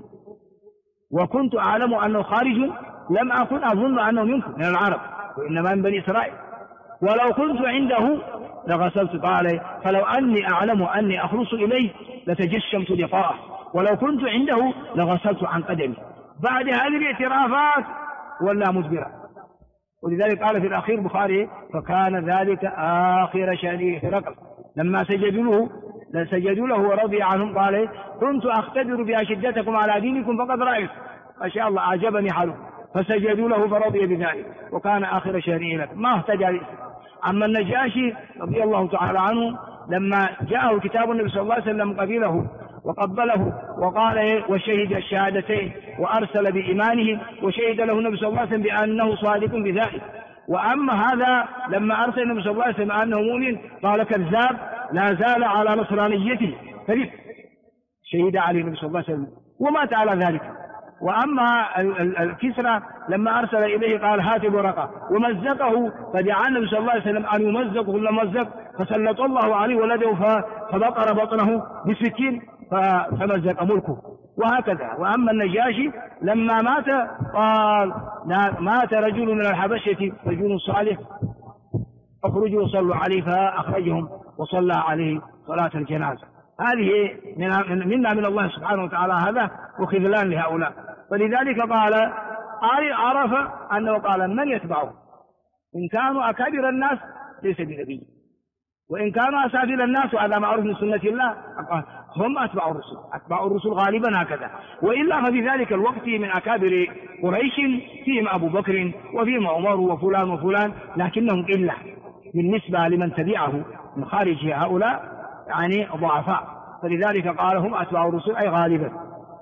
وكنت أعلم أنه خارج، لم أكن أظن أنه منكم من العرب، وإنما من بني إسرائيل، ولو كنت عنده لغسلت. قال: فلو أني أعلم أني أخلص إليه لتجشمت لقاءه، ولو كنت عنده لغسلت عن قدمي. بعد هذه الاعترافات ولا مدبرا. ولذلك قال في الأخير البخاري: فكان ذلك آخر شأنه هرقل لما سجدوا له ورضي عنهم. قال: كنت أختبر بأشدتكم على دينكم فقد رأيت ما شاء الله أعجبني حاله، فسجدوا له فرضي بذلك، وكان آخر شأنه لك ما اهتدى. أما النجاشي رضي الله تعالى عنه لما جاءه كتاب النبي صلى الله عليه وسلم قبله وقبله وقال وشهد الشهادتين وأرسل بإيمانه، وشهد له النبي صلى الله عليه وسلم بأنه صادق بذلك. وأما هذا لما أرسل النبي صلى الله عليه وسلم أنه مؤمن قال كذاب لا زال على نصرانيته كذب، شهد عليه النبي صلى الله عليه وسلم ومات على ذلك. وأما الكسرى لما أرسل إليه قال هات الورقة ومزقه، فدعا النبي صلى الله عليه وسلم أن يمزقه لمزق، فسلط الله عليه ولده فبقر بطنه بسكين فمزق ملكه، وهكذا. وأما النجاشي لما مات قال مات رجل من الحبشة رجل صالح اخرجوا وصلوا عليه، فأخرجهم وصلى عليه صلاة الجنازة. هذه منا من الله سبحانه وتعالى هذا وخذلان لهؤلاء. ولذلك قال عرف أنه قال من يتبعه؟ إن كانوا أكابر الناس ليس بنبي، وإن كانوا أسافل الناس وهذا معروف من سنة الله هم أتباع الرسل غالبا هكذا. وإلا ففي ذلك الوقت من أكابر قريش فيهم أبو بكر وفيهم عمر وفلان وفلان، لكنهم إلا بالنسبة لمن تبعه من خارج هؤلاء يعني ضعفاء، فلذلك قال هم أتباع الرسل أي غالبا.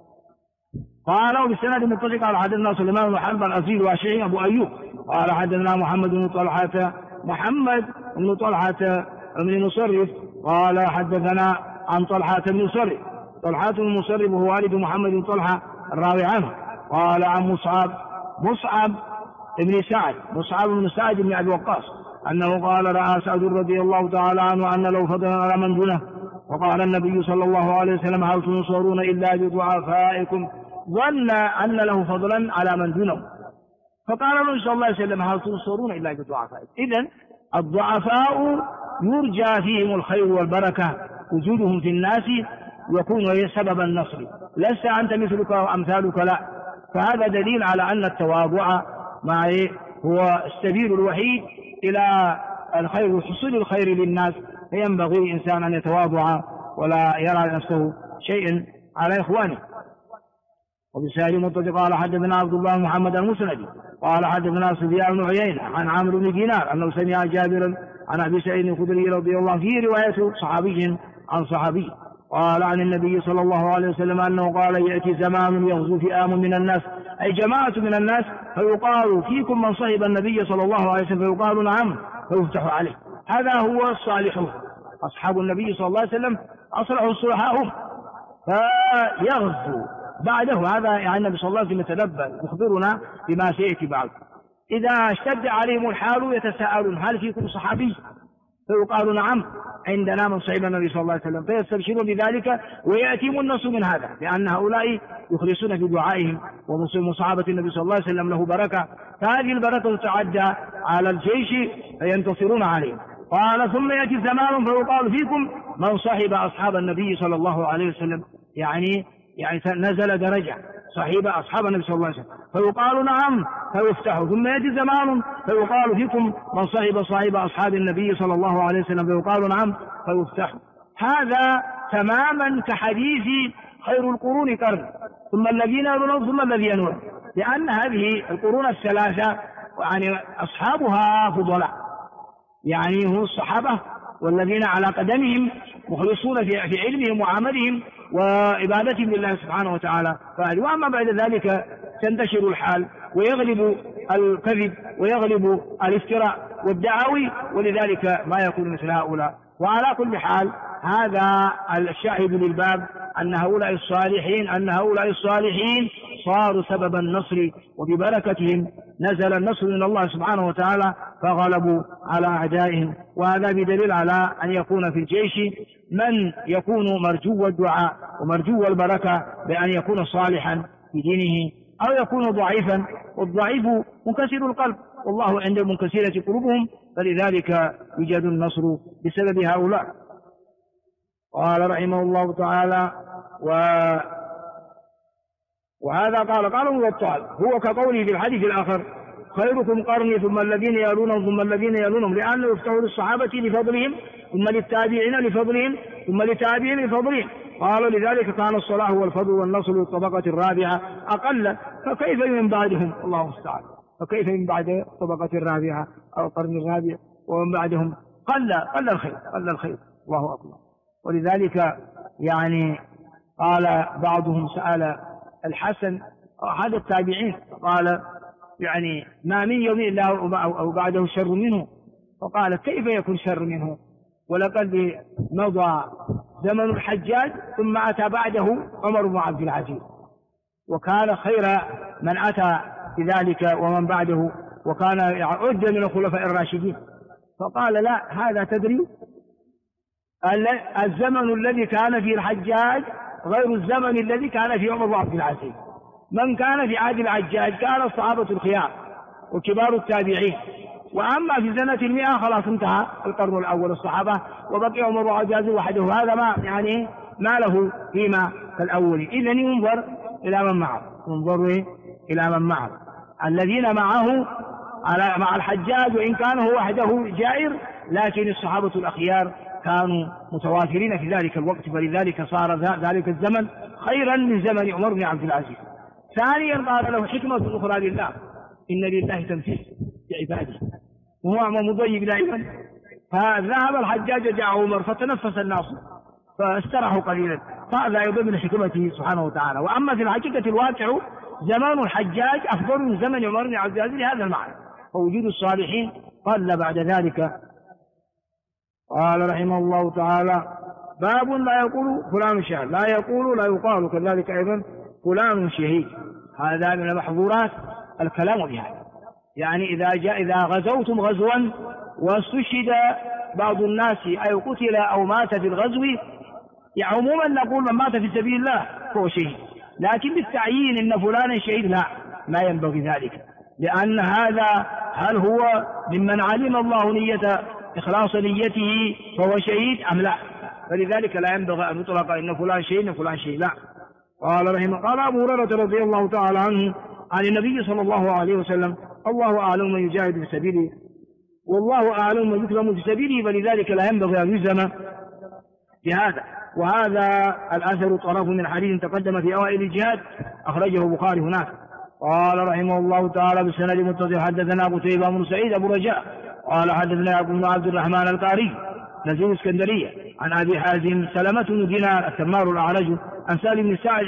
قال وبالسند المتصل قال حدثنا سليمان بن حرب الأزيل واشعي أبو أيوب قال حدثنا محمد بن طلحة بن مصرف قال حدثنا عن طلحة بن مصرف وهو والد محمد بن طلحة الراوي عنه. قال عن مصعب بن سعد بن أبي وقاص أنه قال رأى سعد رضي الله تعالى عنه أن له فضلا على من دونه، وقال النبي صلى الله عليه وسلم هل تنصرون إلا بضعفائكم، ظن أن له فضلا على من دونه، فقال النبي صلى الله عليه وسلم هل تنصرون إلا بضعفائكم. إذن الضعفاء يرجى فيهم الخير والبركة، وجودهم في الناس يكون سبب النصر، لست أنت مثلك وأمثالك لا. فهذا دليل على أن التواضع هو السبيل الوحيد إلى الخير وحصول الخير للناس، فينبغي الإنسان أن يتواضع ولا يرى نفسه شيء على إخوانه. وبسائل المتفق قال حدثنا عبد الله محمد المسندي قال حدثنا سفيان بن عيينة عن عمرو بن دينار أنه سمع جابرا عن أبي سعيد الخدري رضي الله عنه في رواية صحابي عن صحابي قال عن النبي صلى الله عليه وسلم أنه قال يأتي زمان يغزو فئام من الناس أي جماعة من الناس فيقال فيكم من صحب النبي صلى الله عليه وسلم فيقال نعم فيفتح عليه. هذا هو الصالحون أصحاب النبي صلى الله عليه وسلم أصلح الصلحاء هم، فيغزو بعده. هذا يعني النبي صلى الله عليه وسلم يتنبأ يخبرنا بما سيأتي بعد. إذا اشتد عليهم الحال يتساءلون هل فيكم صحابي؟ فيقال نعم عندنا من صحب النبي صلى الله عليه وسلم، فيستبشرون بذلك ويأتيهم النصر من هذا، لأن هؤلاء يخلصون في دعائهم، ومصاحبة النبي صلى الله عليه وسلم له بركة، فهذه البركة تتعدى على الجيش فينتصرون عليه. قال ثم يأتي زمان فيقال فيكم من صحب أصحاب النبي صلى الله عليه وسلم، يعني نزل درجة صحيب أصحاب النبي صلى الله عليه وسلم، فيقال نعم فيفتح. ثم يأتي زمان فيقال فيكم من صحب أصحاب النبي صلى الله عليه وسلم، فيقال نعم فيفتح. هذا تماما كحديث خير القرون قرن ثم الذين يلونهم ثم الذين يلونهم، لأن هذه القرون الثلاثة يعني أصحابها فضلاء، يعني هم الصحابة والذين على قدمهم مخلصون في علمهم وعملهم وعبادتهم لله سبحانه وتعالى. وأما بعد ذلك تنتشر الحال ويغلب الكذب ويغلب الافتراء والدعاوي، ولذلك ما يكون مثل هؤلاء. وعلى كل حال هذا الشاهد للباب أن هؤلاء الصالحين صاروا سبب النصر، وببركتهم نزل النصر من الله سبحانه وتعالى فغلبوا على أعدائهم. وهذا بدليل على أن يكون في الجيش من يكون مرجو الدعاء ومرجو البركة بأن يكون صالحا في دينه، أو يكون ضعيفا، والضعيف منكسر القلب والله عند منكسرة قلوبهم، فلذلك يوجد النصر بسبب هؤلاء. قال رحمه الله تعالى وهذا قال الوطال هو كقوله في الحديث الآخر خيركم قرني ثم الذين يلونهم ثم الذين يلونهم، لأنه يفتح للصحابة لفضلهم ثم للتابعين لفضلهم ثم للتابعين لفضلهم. قالوا لذلك كان الصلاح والفضل والنصر للطبقة الرابعة أقل، فكيف من بعدهم؟ الله المستعان، فكيف من بعد الطبقة الرابعة أو القرن الرابع ومن بعدهم قل الخير. الله أكبر. ولذلك يعني قال بعضهم سأل الحسن أحد التابعين قال يعني ما من يوم إلا أو بعده شر منه، فقال كيف يكون شر منه ولقد مضى زمن الحجاج ثم أتى بعده عمر بن عبد العزيز، وكان خير من أتى بذلك ومن بعده، وكان عد من الخلفاء الراشدين. فقال لا، هذا تدري الزمن الذي كان فيه الحجاج غير الزمن الذي كان فيه عمر بن عبد العزيز. من كان في عهد الحجاج كان الصحابة الخيار وكبار التابعين، وأما في سنة 100 خلاص انتهى القرن الأول الصحابة، وبقي عمر بن عبد العزيز وحده، هذا ما له قيمة كالأول. إذن ينظر إلى من معه، الذين معه مع الحجاج وإن كان هو وحده جائر، لكن الصحابة الأخيار كانوا متوافرين في ذلك الوقت، فلذلك صار ذلك الزمن خيرا من زمن عمر بن عبد العزيز. ثانيا قال له حكمة أخرى لله، إن لله تنفيذ بعباده وهو مضيق دائما. فذهب الحجاج جاء عمر فتنفس الناس فاسترحوا قليلا، فهذا أيضا من حكمته سبحانه وتعالى. وأما في الحقيقة الواقع زمان الحجاج أفضل من زمن عمر بن عبد العزيز لهذا المعنى، ووجود الصالحين قل بعد ذلك. قال رحمه الله تعالى باب لا يقول فلان شهيد، لا يقال كذلك أيضا فلان شهيد. هذا من المحظورات الكلام بها، يعني إذا غزوتم غزوا واستشهد بعض الناس أو قتل أو مات في الغزو، يعني عموما نقول من مات في سبيل الله فهو شهيد، لكن بالتعيين إن فلانا شهيد لا، ما ينبغي ذلك، لأن هذا هل هو ممن علم الله نية إخلاص نيته فهو شهيد أم لا؟ فلذلك لا ينبغي أن يطلق إن فلان شهيد فلان شهيد، لا. قال أبو هريرة رضي الله تعالى عنه عن النبي صلى الله عليه وسلم الله أعلم من يجاهد في سبيله والله أعلم من يكرم في سبيله، فلذلك لا ينبغي أن يلزم بهذا. وهذا الأثر طرف من حديث تقدم في أوائل الجهاد أخرجه البخاري هناك. قال رحمه الله تعالى بالسند المتصل حدثنا قتيبة بن سعيد أبو رجاء قال حدثنا يعقوب بن عبد الرحمن القاري نزيل اسكندرية عن أبي حازم سلمة بن دينار التمار الأعرج عن سالم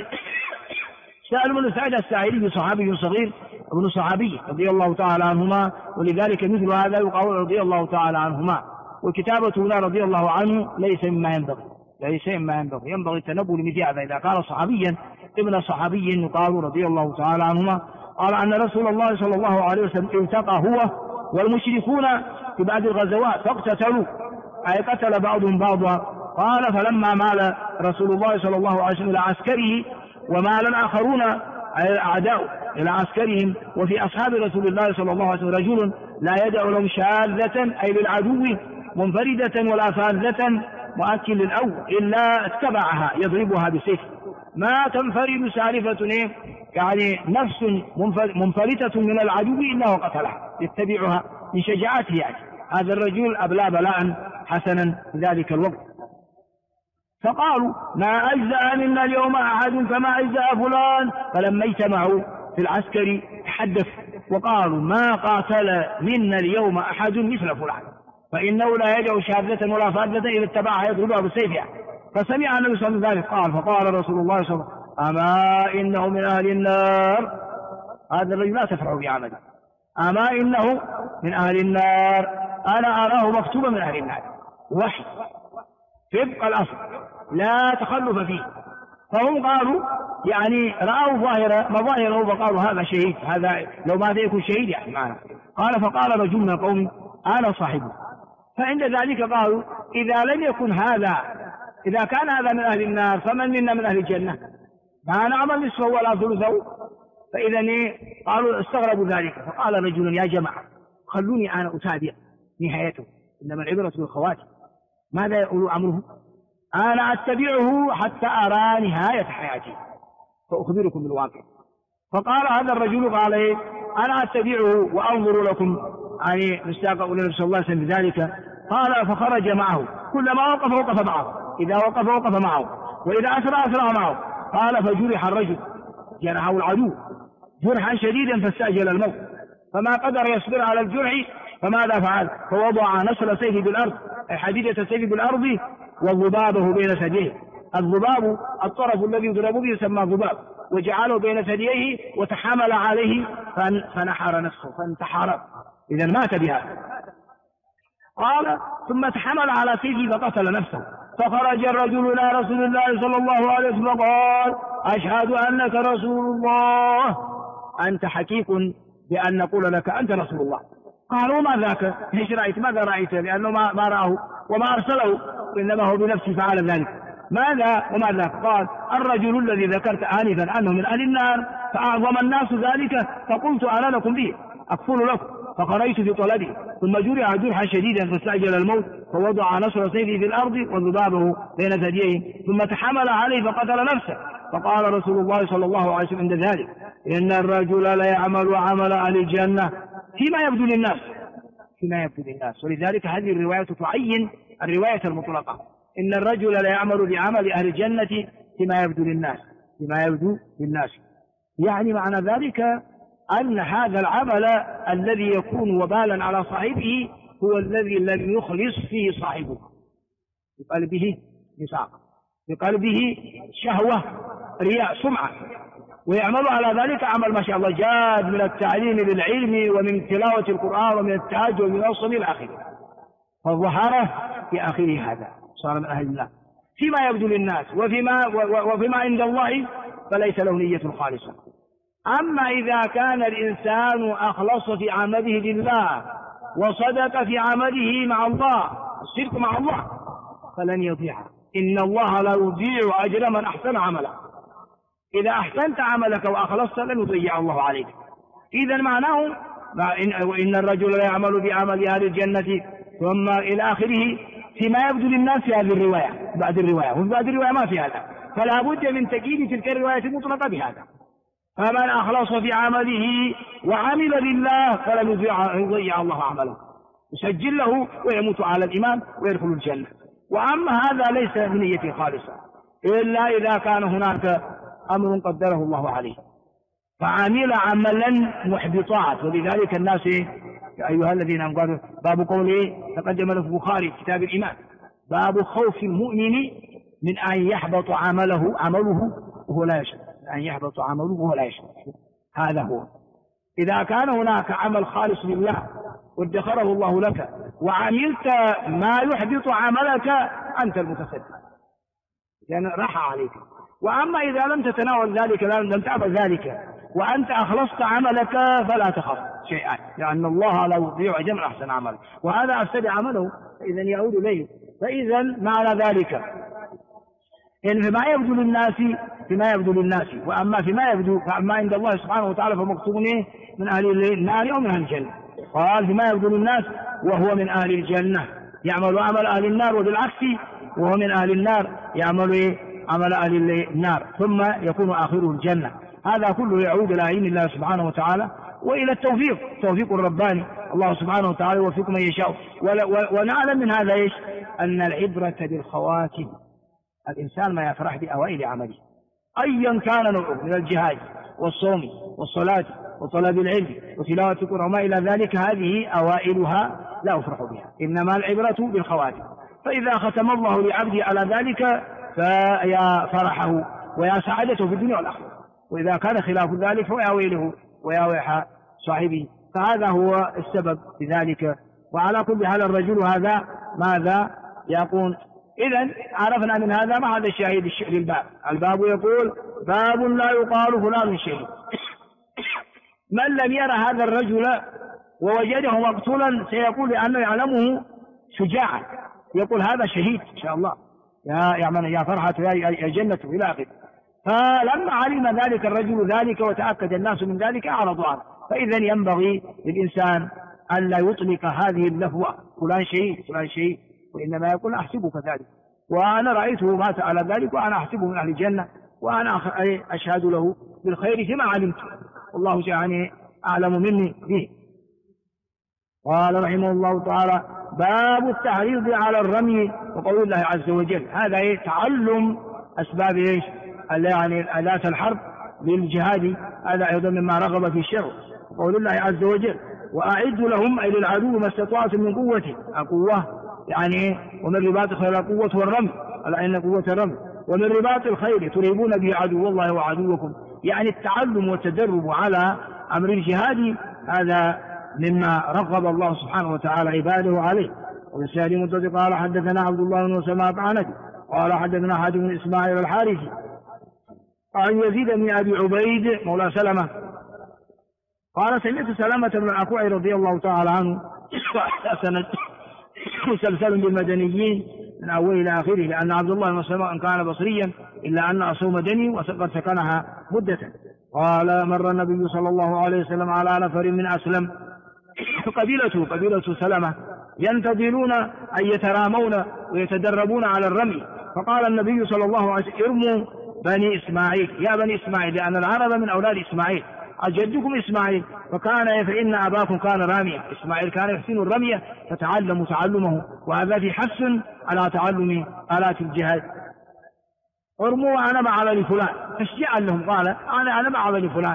بن سعد الساعدي صحابي صغير ابن صحابي رضي الله تعالى عنهما، ولذلك مثل هذا يقول رضي الله تعالى عنهما، وكتابته هنا رضي الله عنه ليس مما ينبغي، ليس ما ينبغي التنبؤ لمثل هذا. إذا كان صحابيا ابن صحابي يقال رضي الله تعالى عنهما قال أن رسول الله صلى الله عليه وسلم التقى هو والمشركون في بعض الغزوات فاقتتلوا، أي قتل بعضهم بعضا. قال فلما مال رسول الله صلى الله عليه وسلم إلى عسكره ومال الآخرون أي الأعداء إلى عسكرهم، وفي أصحاب رسول الله صلى الله عليه وسلم رجل لا يدع لهم شاذة أي للعدو منفردة ولا فاذة مؤكل للأول إلا اتبعها يضربها بسيف، ما تنفرد سالفة يعني نفس منفلتة من العدو إلا وقتلها يتبعها من شجاعته. يعني هذا الرجل أبلى بلاء حسنا في ذلك الوقت. فقالوا ما أجزأ منا اليوم أحد كما أجزأ فلان، فلما اجتمعوا في العسكر تحدث وقالوا ما قاتل منا اليوم أحد مثل فلان، فإنه لا يدع شاذة ولا فاذة إذا اتبعها يضربها بالسيف. فسمع النبي صلى الله عليه وسلم قال فقال رسول الله صلى الله عليه وسلم أما إنه من أهل النار. هذا الرجل لا تفرح بعمله، أما إنه من أهل النار، أنا أراه مكتوبا من أهل النار، وحي طبق الأصل لا تخلف فيه. فهم قالوا يعني رأوا مظاهره فقالوا هذا شهيد، هذا لو ماذا يكون شهيد يعني معنا. قال فقال رجل من القوم أنا صاحبه. فعند ذلك قالوا إذا لم يكن هذا، إذا كان هذا من أهل النار فمن منا من أهل الجنة؟ ما نعمل نصفه ولا ثلثه. فإذا قالوا استغربوا ذلك. فقال رجل يا جماعة خلوني أنا أتابع نهايته، إنما العبرة بالخواتم. ماذا يقول أمره؟ أنا أتبعه حتى أرى نهاية حياتي فأخبركم بالواقع. فقال هذا الرجل قال أنا أتبعه وأنظر لكم يعني مستاق أولي النبي صلى الله عليه وسلم بذلك. قال فخرج معه، كلما وقف وقف معه، إذا وقف وقف معه، وإذا أسرع أسرع معه. قال فجرح الرجل، جرحه العدو جرحا شديدا فاستعجل الموت، فما قدر يصبر على الجرح. فماذا فعل؟ فوضع نسل سيفه بالأرض، أي حديدة سيفه بالأرض، وضبابه بين ثدييه. الضباب الطرف الذي يضرب به يسمى ضباب، وجعله بين ثدييه وتحمل عليه فنحر نفسه فانتحر، إذا مات بها. قال ثم تحمل على سيفه فقتل نفسه. فخرج الرجل إلى رسول الله صلى الله عليه وسلم وقال أشهد أنك رسول الله، أنت حقيق بأن نقول لك أنت رسول الله. قالوا ما ذاك؟ ايش رأيت؟ ماذا رأيت؟ لأنه ما رآه وما أرسله، إنما هو بنفسه فعل ذلك. ماذا وما ذاك؟ قال الرجل الذي ذكرت آنفا أنه من أهل النار، فأعظم الناس ذلك فقلت أنا لكم به أكفل لكم، فقريت في طلبه، ثم جرح جرحا شديدا فاستعجل الموت، فوضع نصر سيفه في الأرض وذبابه بين ثدييه، ثم تحمل عليه فقتل نفسه. فقال رسول الله صلى الله عليه وسلم عند ذلك إن الرجل لا يعمل عمل أهل الجنة فيما يبدو للناس، فيما يبدو للناس. ولذلك هذه الرواية تعين الرواية المطلقة، إن الرجل لا يعمل بعمل أهل الجنة فيما يبدو للناس، فيما يبدو للناس. يعني معنى ذلك أن هذا العمل الذي يكون وبالا على صاحبه هو الذي لم يخلص فيه صاحبه، بقلبه نفاق، بقلبه شهوة رياء سمعة، ويعمل على ذلك عمل ما شاء الله جاد من التعليم للعلم ومن تلاوة القرآن ومن التهجد ومن أصل إلى آخره، فالظهارة في آخره هذا صار من أهل الله فيما يبدو للناس، وفيما عند الله فليس له نية خالصة. أما إذا كان الإنسان أخلص في عمله لله وصدق في عمله مع الله، الشرك مع الله، فلن يضيع. إن الله لا يضيع أجر من أحسن عمله. إذا أحسنت عملك وأخلصت لن يضيع الله عليك. إذا معناه وإن الرجل لا يعمل بعمل أهل الجنة ثم إلى آخره فيما يبدو للناس في هذه الرواية بعد الرواية، وفي بعد الرواية ما في هذا، فلا بد من تكييد تلك الرواية المطلقة بهذا. فمن أخلص في عمله وعمل لله فلن يضيع الله عمله، يسجل له ويموت على الإيمان ويدخل الجنة. وأما هذا ليس بنية خالصة إلا إذا كان هناك أمر قدره الله عليه فعمل عملا محبطات. ولذلك الناس يا أيها الذين آمنوا، باب قوله تقدم له في البخاري كتاب الإيمان، باب خوف المؤمن من أن يحبط عمله وهو لا يشعر، أن يحبط عمله وهو لا يشعر. هذا هو إذا كان هناك عمل خالص لله وادخره الله لك وعملت ما يحبط عملك، أنت المتصدق، لأن راح عليك. وأما إذا لم تتناول ذلك، لم تعمل ذلك وأنت أخلصت عملك فلا تخف شيئا، لأن الله لا يضيع أجر أحسن عمل، وهذا أفسد عمله إذن يعود إليه. فإذا معنى ذلك إن فيما يبدو للناس وأما فيما يبدو فأما عند الله سبحانه وتعالى فمكتوب من أهل النار أو من أهل الجنة. قال فيما يبدو للناس وهو من أهل الجنة يعمل عمل أهل النار، وبالعكس وهو من أهل النار يعمل عمل أهل النار، ثم يكون آخره الجنة. هذا كله يعود إلى علم الله سبحانه وتعالى وإلى التوفيق الرباني. الله سبحانه وتعالى يوفق من يشاء. ونعلم من هذا إيش؟ أن العبرة بالخواتم. الإنسان ما يفرح بأوائل عمله أيا كان نوعه من الجهاد والصوم والصلاة وطلب العلم وتلاوة القرآن وما إلى ذلك، هذه أوائلها لا أفرح بها، إنما العبرة بالخواتم. فإذا ختم الله لعبده على ذلك فيا فرحه ويا سعادته في الدنيا والآخرة، وإذا كان خلاف ذلك فيا ويله ويا ويح صاحبه. فهذا هو السبب في ذلك. وعلى كل حال الرجل هذا ماذا يقول؟ إذن عرفنا من هذا ما هذا الشاهد للباب. الباب يقول باب لا يقال فلان شهيد. من لم يرى هذا الرجل ووجده مقتولا سيقول لأنه يعلمه شجاعا، يقول هذا شهيد إن شاء الله، يا فرحة يا جنة إلى آخره. فلما علم ذلك الرجل ذلك وتأكد الناس من ذلك أعرضوا عنه. فإذا ينبغي للإنسان أن لا يطلق هذه اللهوة فلان شهيد، وإنما يقول أحسبك ذلك، وأنا رأيته مات على ذلك، وأنا أحسبه من أهل الجنة، وأنا أشهد له بالخير فيما علمت، والله يعني أعلم مني به. قال رحمه الله تعالى باب التحريض على الرمي وقول الله عز وجل. هذا تعلم أسباب يعني آلات الحرب للجهاد، هذا أيضا مما رغب في الشرع. وقول الله عز وجل وأعدوا لهم أي للعدو ما استطعتم من قوة يعني ومن رباط الخيل قوة والرمي، ألا إن قوة الرمي، ومن رباط الخيل ترهبون به عدو الله وعدوكم. يعني التعلم والتدرب على أمر الجهاد هذا مما رغب الله سبحانه وتعالى عباده عليه. وبالسهل مدد قال حدثنا عبد الله بن سماء عنتي قال حدثنا حاتم بن إسماعيل الحارثي عن يزيد بن أبي عبيد مولى سلمة قال سمعت سلمة بن الأكوع رضي الله تعالى عنه سند مسلسل بالمدنيين من أول إلى آخره، لأن عبد الله بن سلمة كان بصريا إلا أن أصله مدني وقد سكنها مدة. قال مر النبي صلى الله عليه وسلم على نفر من أسلم قبيلة سلمة ينتظرون أن يترامون ويتدربون على الرمي، فقال النبي صلى الله عليه وسلم ارموا بني إسماعيل يا بني إسماعيل، لأن العرب من أولاد إسماعيل، أجدكم إسماعيل فإن أباكم كان راميا، إسماعيل كان يحسن الرمية فتعلموا تعلمه، وهذا في حث على تعلم آلات الجهاد. ارموا أنا مع بني فلان تشجيعا لهم، قال أنا مع بني فلان.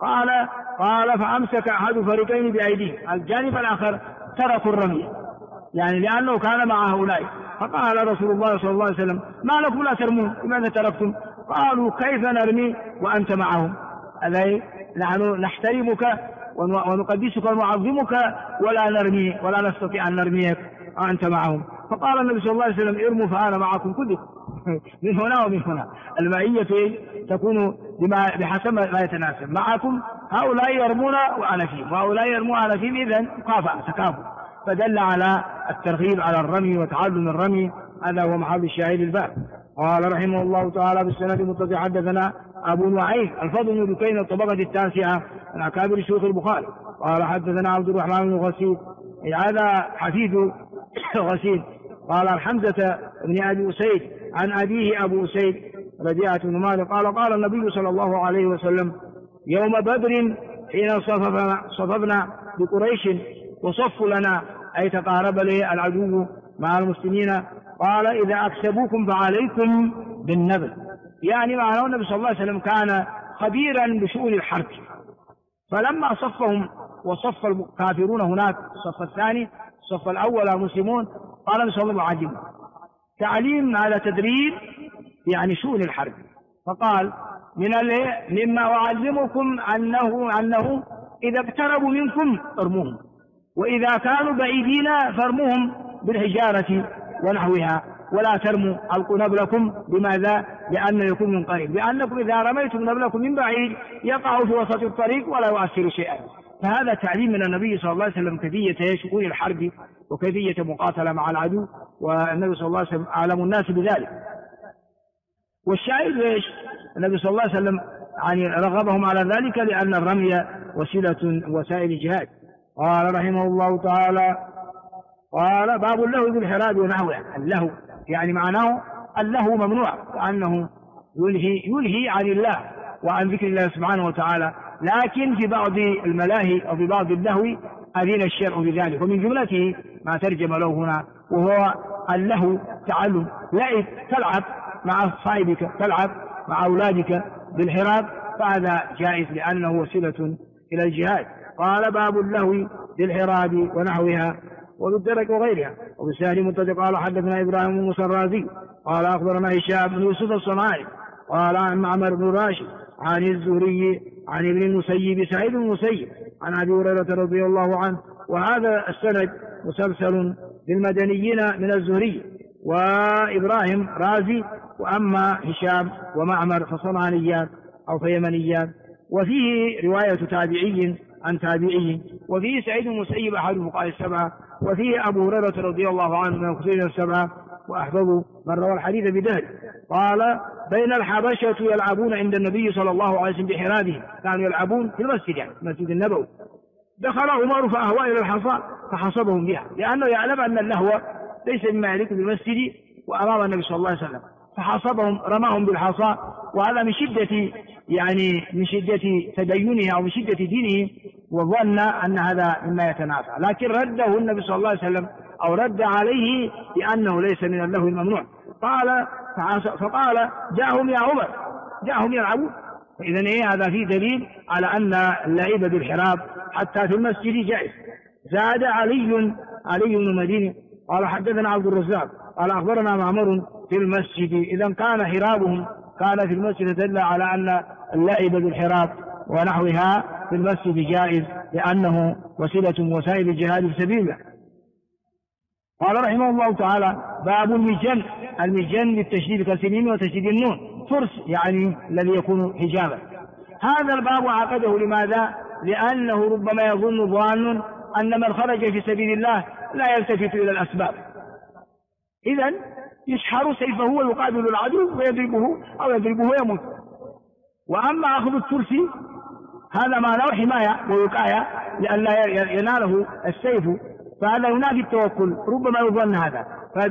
قال فأمسك أحد فريقين بأيديه، الجانب الآخر تركوا الرمية يعني لأنه كان مع هؤلاء. فقال رسول الله صلى الله عليه وسلم ما لكم لا ترمون لماذا تركتم؟ قالوا كيف نرمي وأنت معهم؟ نحن نحترمك ونقدسك ونعظمك ولا نستطيع أن نرميك وأنت معهم. فقال النبي صلى الله عليه وسلم ارموا فأنا معكم كلكم من هنا ومن هنا. المعية تكون بحسب ما يتناسب، معكم هؤلاء يرمون وأنا فيهم وهؤلاء يرمون وأنا فيهم، إذن تكافؤ. فدل على الترغيب على الرمي وتعلم الرمي، هذا هو محل الشاهد الباب. قال رحمه الله تعالى بالسند المتصل حدثنا أبو نعيم الفضل بن دكين الطبقة التاسعة من أكابر شيوخ البخاري قال حدثنا عبد الرحمن بن غسيل هذا حفيد غسيل قال حمزة بن أبي أسيد عن أبيه أبو أسيد ربيعة بن مالك قال النبي صلى الله عليه وسلم يوم بدر حين صففنا بقريش وصفوا لنا أي تقارب لي العدو مع المسلمين، قال إذا أكسبوكم فعليكم بالنبل، يعني معناه النبي صلى الله عليه وسلم كان خبيرا بشؤون الحرب. فلما صفهم وصف الكافرون هناك الصف الثاني الصف الأول المسلمون، قال النبي صلى الله عليه وسلم تعليم هذا تدريب يعني شؤون الحرب، فقال مما أعلمكم أنه إذا اقتربوا منكم ارموهم، وإذا كانوا بعيدين فارموهم بالحجارة ونحوها. ولا ترموا ألقوا نبلكم. لماذا؟ لأنه يكون من قريب، لأنكم إذا رميتم نبلكم من بعيد يقع في وسط الطريق ولا يؤثر شيئا. فهذا تعليم من النبي صلى الله عليه وسلم كيفية شؤون الحرب وكيفية مقاتلة مع العدو، والنبي صلى الله عليه وسلم أعلم الناس بذلك. والشاهد ليش؟ النبي صلى الله عليه وسلم يعني رغبهم على ذلك لأن الرمي وسيلة وسائل الجهاد. قال رحمه الله تعالى: قال باب اللهو بالحراب ونحوه. اللهو يعني معناه اللهو ممنوع، وأنه يلهي عن الله وعن ذكر الله سبحانه وتعالى، لكن في بعض الملاهي أو في بعض اللهو أذن الشرع بذلك، ومن جملته ما ترجم له هنا وهو اللهو تعلم لعب، تلعب مع صاحبك، تلعب مع أولادك بالحراب، فهذا جائز لأنه وسيلة إلى الجهاد. قال باب اللهو بالحراب ونحوها وبالدرك وغيرها. وبالسهل متفق. قال حدثنا إبراهيم بن موسى الرازي قال أخبرنا هشام بن يوسف الصنعاني قال عن معمر بن راشد عن الزهري عن ابن المسيب سعيد بن المسيب عن أبي هريرة رضي الله عنه. وهذا السند مسلسل بالمدنيين من الزهري وإبراهيم رازي، وأما هشام ومعمر فصنعانيان أو فيمنيان. وفيه رواية تابعي عن تابعي، وفيه سعيد بن المسيب أحد الفقهاء السبعة، وفيه أبو هريرة رضي الله عنه من الفقهاء السبعة وأحفظ من روى الحديث بدهر. قال بين الحبشة يلعبون عند النبي صلى الله عليه وسلم بحرابهم، كانوا يلعبون في المسجد يعني المسجد النبوي. دخل عمر فأهوى إلى الحصى فحصبهم بها، لأنه يعلم أن اللهو ليس مما يليق بالمسجد وأمام النبي صلى الله عليه وسلم، فحصبهم رماهم بالحصى. وهذا من شدة من شدة تدينه أو من شدة دينه، وظن أن هذا مما يتنافى، لكن رده النبي صلى الله عليه وسلم أو رد عليه لأنه ليس من اللهو الممنوع. فقال جاءهم يا عمر، جاءهم يلعبون. فإذن هذا فيه دليل على أن اللعب بالحراب حتى في المسجد جائز. زاد علي بن مدينة قال حدثنا عبد الرزاق قال أخبرنا معمر في المسجد. إذا كان حرابهم كان في المسجد دل على أن اللعب بالحراب ونحوها في المسجد جائز، لأنه وسيلة من وسائل الجهاد في سبيل الله. قال رحمه الله تعالى باب المجن. المجن بالتشديد كالسنين وتشديد النون، فرس يعني الذي يكون حجابا. هذا الباب عقده لماذا؟ لأنه ربما يظن ظان أن من خرج في سبيل الله لا يلتفت إلى الأسباب، إذن يشحر سيفه ويقابل العدو ويضربه أو يضربه ويموت. وأما أخذ الترس هذا معناه حماية ووقاية لئلا يناله السيف، فهذا ينافي التوكل، ربما يظن هذا،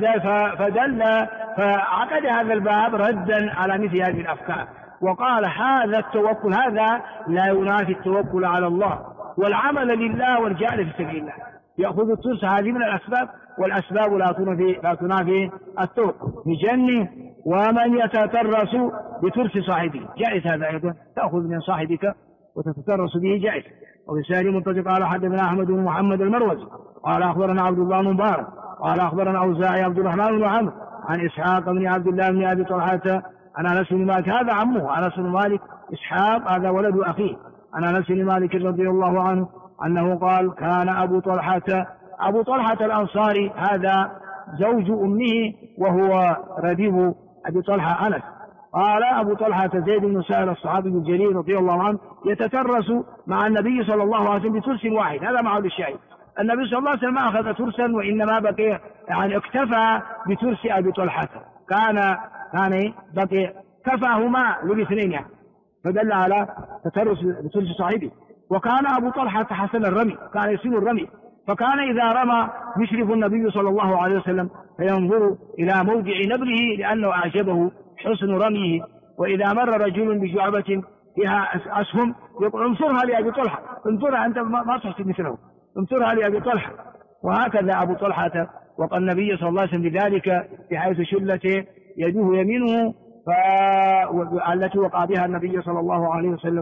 فعقد هذا الباب ردا على مثل هذه الأفكار، وقال هذا التوكل هذا لا ينافي التوكل على الله والعمل لله والجهاد في سبيل الله. يأخذ الترس هذه من الأسباب، والأسباب لا تنافي التوكل. بجنه ومن يتترس بترس صاحبه جائز، هذا أيضا تأخذ من صاحبك وتتترس به جائز. وبسائر منطقة قال حدثنا أحمد بن محمد المروزي قال أخبرنا عبد الله بن مبارك قال أخبرنا أوزاعي عبد الرحمن بن عمرو عن إسحاق بن عبد الله بن أبي طلحة عن أنس بن مالك، هذا عمه أنس بن مالك، إسحاق هذا ولد أخيه، عن أنس بن مالك رضي الله عنه أنه قال كان أبو طلحة الأنصاري، هذا زوج أمه وهو ربيب أبي طلحة أنس. قال أبو طلحة زيد بن سهل الصحابي الجليل رضي الله عنه يتترس مع النبي صلى الله عليه وسلم بترس واحد، هذا معه الشاهد. النبي صلى الله عليه وسلم ما أخذ ترسا، وإنما بقي اكتفى بترس أبي طلحة، كان بقي كفاهما للاثنين، فدل على تترس بترس صاحبه. وكان أبو طلحة حسن الرمي، كان يسن الرمي، فكان إذا رمى يشرف النبي صلى الله عليه وسلم فينظر إلى موضع نبله لأنه أعجبه حسن رميه. وإذا مر رجل بجعبة فيها أسهم يقول انظرها لأبي طلحة، انظرها أنت ما تحسن مثله، انظرها لأبي طلحة. وهكذا أبو طلحة وقال النبي صلى الله عليه وسلم بذلك بحيث شلت يده يمينه التي وقع بها النبي صلى الله عليه وسلم.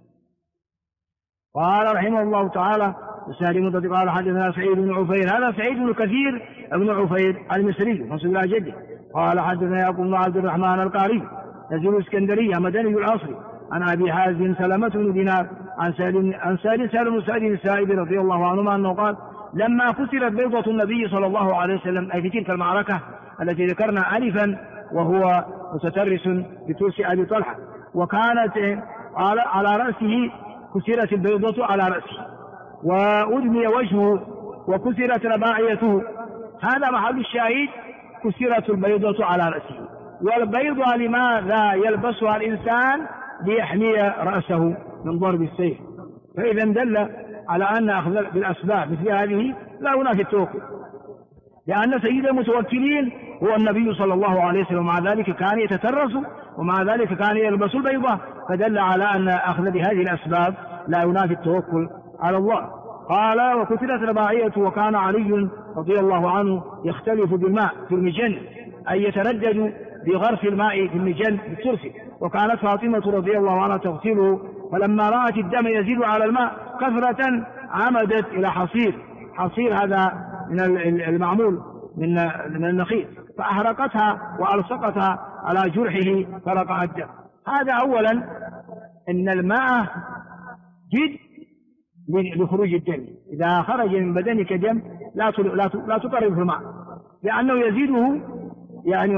قال رحمه الله تعالى سالم قال حدثنا سعيد بن عفير، هذا سعيد بن كثير بن عفير المصري منسوب إلى جده. قال حدثنا يعقوب بن عبد الرحمن القاري نزيل الاسكندرية مدني العصر عن أبي حازم سلمة بن دينار عن سالم بن سعد السائب رضي الله عنهما أنه قال لما كسرت بيضة النبي صلى الله عليه وسلم أي في تلك المعركة التي ذكرنا ألفا وهو متترس بترس أبي طلحة، وكانت على رأسه كسرت البيضة على رأسه وأدمي وجهه وكسرت رباعيته. هذا محل الشاهد، كسرت البيضة على رأسه. والبيضة لماذا يلبسها الإنسان؟ ليحمي رأسه من ضرب السيف. فإذا دل على أن أخذ بالأسباب مثل هذه لا ينافي التوكل، لأن سيد المتوكلين هو النبي صلى الله عليه وسلم، ومع ذلك كان يتترس ومع ذلك كان يلبس البيضة، فدل على أن أخذ بهذه الأسباب لا ينافي التوكل على الله. قال وكسرت رباعيته، وكان علي رضي الله عنه يختلف بالماء في المجن، أي يتردد بغرف الماء في المجن بالترس. وكانت فاطمة رضي الله عنها تغسله، فلما رأت الدم يزيد على الماء كثرة عمدت إلى حصير هذا من المعمول من النخيل، فأحرقتها وألصقتها على جرحه فرقع الدم. هذا أولا، إن الماء جد لخروج الدم، إذا خرج من بدنك دم لا تقرب في الماء، لأنه يزيده يعني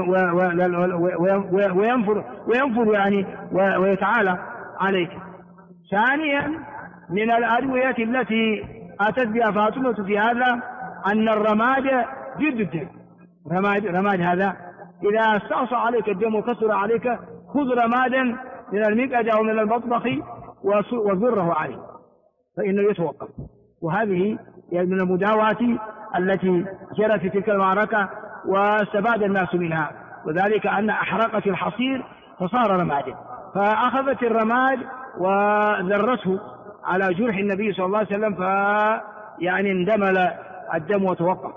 وينفر يعني ويتعالى عليك. ثانيا، من الأدوية التي أتت بها فاطمة في هذا أن الرماد جد الدم. رماد هذا إذا استعصى عليك الدم وكسر عليك، خذ رمادا من المقعد أو من المطبخ وزره عليه فإنه يتوقف. وهذه من المداوات التي جرت في تلك المعركة واستفاد الناس منها، وذلك أن أحرقت الحصير فصار رمادا، فأخذت الرماد وذرته على جرح النبي صلى الله عليه وسلم، فيعني اندمل الدم وتوقف.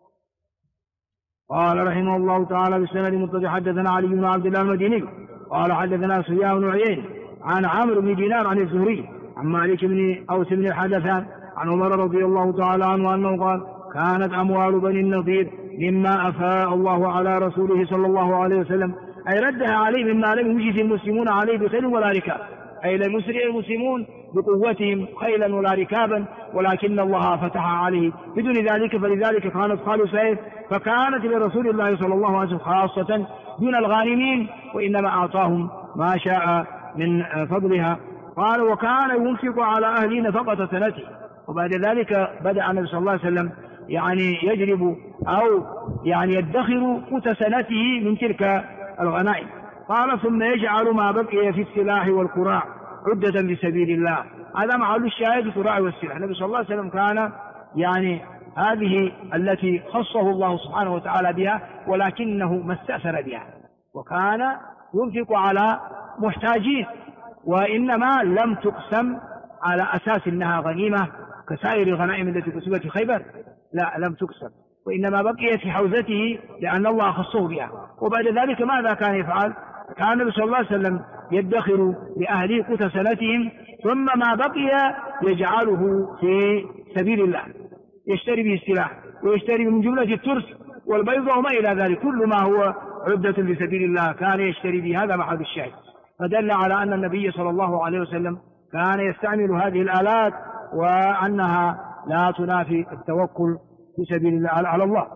قال رحمه الله تعالى بالسند المتصل حدثنا علي بن عبد الله المديني قال حدثنا سفيان بن عيينة عن عمرو بن دينار عن الزهري عن مالك بن أوس بن الحدثان عن عمر رضي الله تعالى عنه أنه قال كانت أموال بني النضير مما أفاء الله على رسوله صلى الله عليه وسلم، أي ردها عليه مما لم يجد المسلمون عليه بخيل ولا ركاب، أي لم يسرع المسلمون بقوتهم خيلا ولا ركابا، ولكن الله فتح عليه بدون ذلك، فلذلك كانت خالصة، فكانت لرسول الله صلى الله عليه وسلم خاصة دون الغانمين، وإنما أعطاهم ما شاء من فضلها. قال وكان ينفق على أهله نفقة سنته. وبعد ذلك بدأ النبي صلى الله عليه وسلم يعني يجرب أو يعني يدخر قوت سنته من تلك الغنائم. قال ثم يجعل ما بقي في السلاح والقراع عدة في سبيل الله. هذا محل الشاهد في القراع والسلاح. النبي صلى الله عليه وسلم كان يعني هذه التي خصه الله سبحانه وتعالى بها، ولكنه ما استأثر بها، وكان ينفق على محتاجين، وإنما لم تقسم على أساس أنها غنيمة كسائر الغنائم التي كسبت في خيبر، لا لم تقسم، وإنما بقيت في حوزته لأن الله خصه بها. وبعد ذلك ماذا كان يفعل؟ كان النبي صلى الله عليه وسلم يدخر لأهله قوت سنتهم، ثم ما بقي يجعله في سبيل الله، يشتري به السلاح ويشتري من جملة الترس والبيض وما إلى ذلك، كل ما هو عدة في سبيل الله كان يشتري به. هذا محل الشاهد، فدل على أن النبي صلى الله عليه وسلم كان يستعمل هذه الآلات، وأنها لا تنافي التوكل في سبيل الله على الله.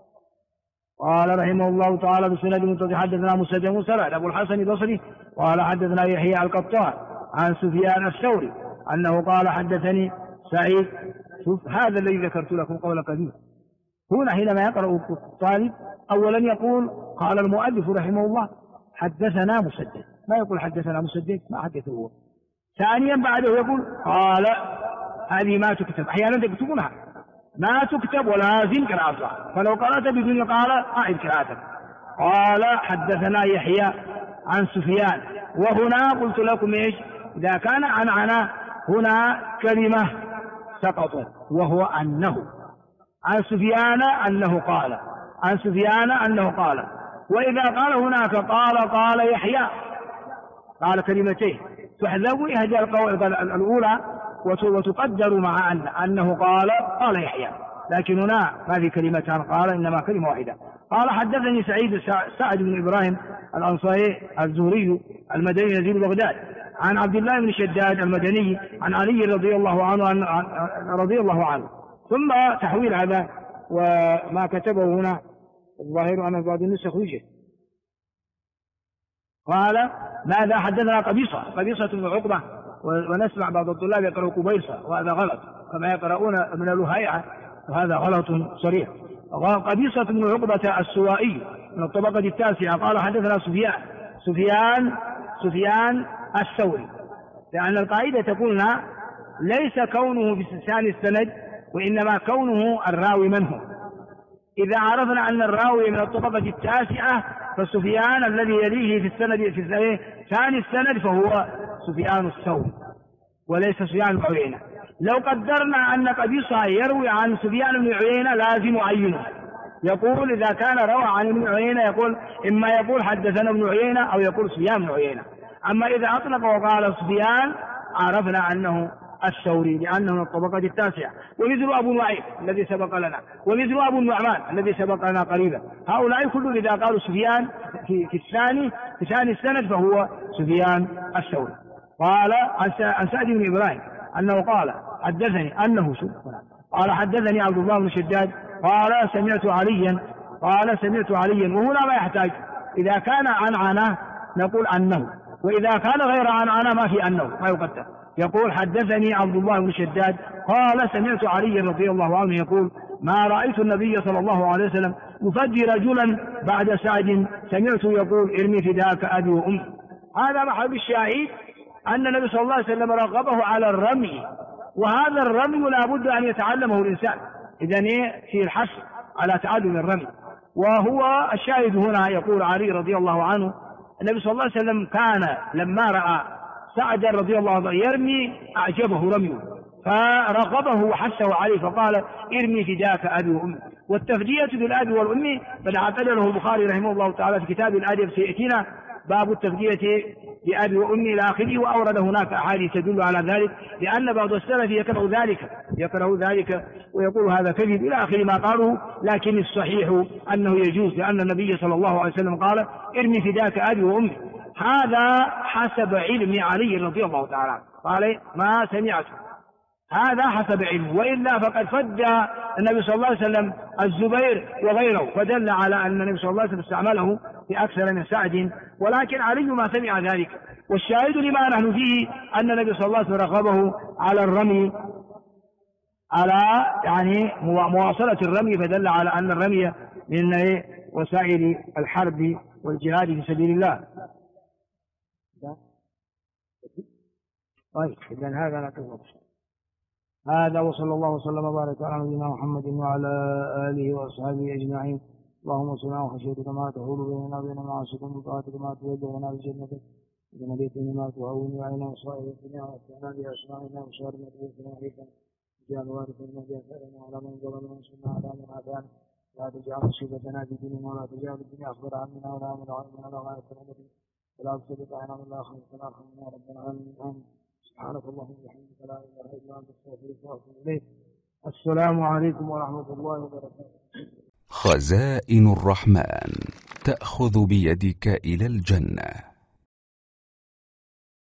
قال رحمه الله تعالى بسند متصل حدثنا مسدد بن سرد أبو الحسن البصري قال حدثنا يحيى القطان عن سفيان الثوري أنه قال حدثني سعيد. شوف هذا الذي ذكرت لكم قبل قليل. هنا حينما يقرأ الطالب أولا يقول قال المؤلف رحمه الله حدثنا مسدد، ما يقول حدثنا مسدد، ما حدثه هو. ثانيا بعده يقول قال، هذه ما تكتب، أحيانا تكتبونها ما تكتب ولازم قراءتها، فلو قرأت بدون قال أعد قراءتك. قال حدثنا يحيى عن سفيان، وهنا قلت لكم إيش؟ إذا كان عن هنا كلمة سقط، وهو أنه عن سفيان أنه قال، عن سفيان أنه قال. وإذا قال هناك قال يحيى، قال كلمتين تحذف إحدى القواعد الأولى وتقدر مع أنه قال يحيى، لكن هنا ما في كلمتان قال، إنما كلمة واحدة. قال حدثني سعد بن إبراهيم الأنصاري الزهري المدني نزيل بغداد عن عبد الله بن شداد المدني عن علي رضي الله عنه ثم تحويل هذا وما كتبه هنا الظاهر أن بعض النسخ يوجد. قال ماذا حدثنا قبيصة بن عقبة، ونسمع بعض الطلاب يقرأوا قبيصة وهذا غلط كما يقرؤون من الهيعة وهذا غلط صريح. قبيصة بن عقبة السوائي من الطبقة التاسعة قال حدثنا سفيان الثوري، لأن القاعدة تقول ليس كونه في لسان السند وإنما كونه الراوي من هو. إذا عرفنا أن الراوي من الطبقة التاسعة فسفيان الذي يليه في السند في ثاني السند فهو سفيان الثوري وليس سفيان بن عيينة. لو قدرنا أن قبيصة يروي عن سفيان بن عيينة لازم عينه، يقول إذا كان روى عن ابن عيينة يقول إما يقول حدثنا ابن عيينة أو يقول سفيان بن عيينة. أما إذا أطلق وقال سفيان عرفنا أنه الثوري لأنه من الطبقة التاسعة. ومثل أبو نعيم الذي سبق لنا، ومثل أبو النعمان الذي سبق لنا قريبا، هؤلاء كلهم إذا قالوا سفيان في ثاني السند فهو سفيان الثوري. قال عن سعد بن إبراهيم أنه قال حدثني أنه قال حدثني عبد الله بن شداد قال سمعت عليا وهنا ما يحتاج، إذا كان عنعنة نقول أنه، وإذا كان غير عنعنة ما في أنه ما يقدر، يقول حدثني عبد الله بن شداد قال سمعت علي رضي الله عنه يقول ما رأيت النبي صلى الله عليه وسلم يفدي رجلا بعد سعد سمعت يقول ارمي فداك أبي وأمي. هذا محل الشاهد أن النبي صلى الله عليه وسلم رغبه على الرمي، وهذا الرمي لا بد أن يتعلمه الإنسان، إذن في الحث على تعلم الرمي. وهو الشاهد هنا يقول علي رضي الله عنه النبي صلى الله عليه وسلم كان لما رأى سعد رضي الله عنه يرمي أعجبه رميه فرغبه وحثه عليه فقال ارمي فداك أبي وأمي. والتفدية بالأب والأم قد اعتدله البخاري رحمه الله تعالى في كتاب الأدب سيأتينا باب التفدية بأبي وأمي إلى آخره، وأورد هناك أحاديث تدل على ذلك، لأن بعض السلف يكره ذلك ويقول هذا كذب إلى آخر ما قالوا، لكن الصحيح أنه يجوز، لأن النبي صلى الله عليه وسلم قال ارمي فداك أبي وأمي. هذا حسب علم علي رضي الله تعالى عنه، قال ما سمعت، هذا حسب علم، وإلا فقد فد النبي صلى الله عليه وسلم الزبير وغيره، فدل على أن النبي صلى الله عليه وسلم استعمله في أكثر من سعد، ولكن علي ما سمع ذلك. والشاهد لما نحن فيه أن النبي صلى الله عليه وسلم رغبه على الرمي، على يعني مواصلة الرمي، فدل على أن الرمي من وسائل الحرب والجهاد في سبيل الله. طيب إذن هذا نقول هذا، وصلى الله وسلم وبارك على نبينا محمد وعلى آله وأصحابه أجمعين. اللهم صل على خشيتك ما تحول بيننا وبين معاصيك وطاعتك ما توجهنا بجنتك ومليتنا ما تهون علينا مصائب الدنيا وأتعنا بأسمائنا وشر ما توفنا عليك جعل وارثنا بأثارنا على من ظلمنا وانصرنا على من عافانا لا تجعل مصيبتنا في ديننا ولا تجعل الدنيا أكبر همنا ولا من علمنا ولا غاية همنا ولا تسلط علينا من لا خير ولا خير يا رب العالمين. سبحانك اللهم وبحمدك لا اله الا انت استغفرك واتوب اليك. السلام عليكم ورحمه الله وبركاته. خزائن الرحمن تأخذ بيدك إلى الجنة.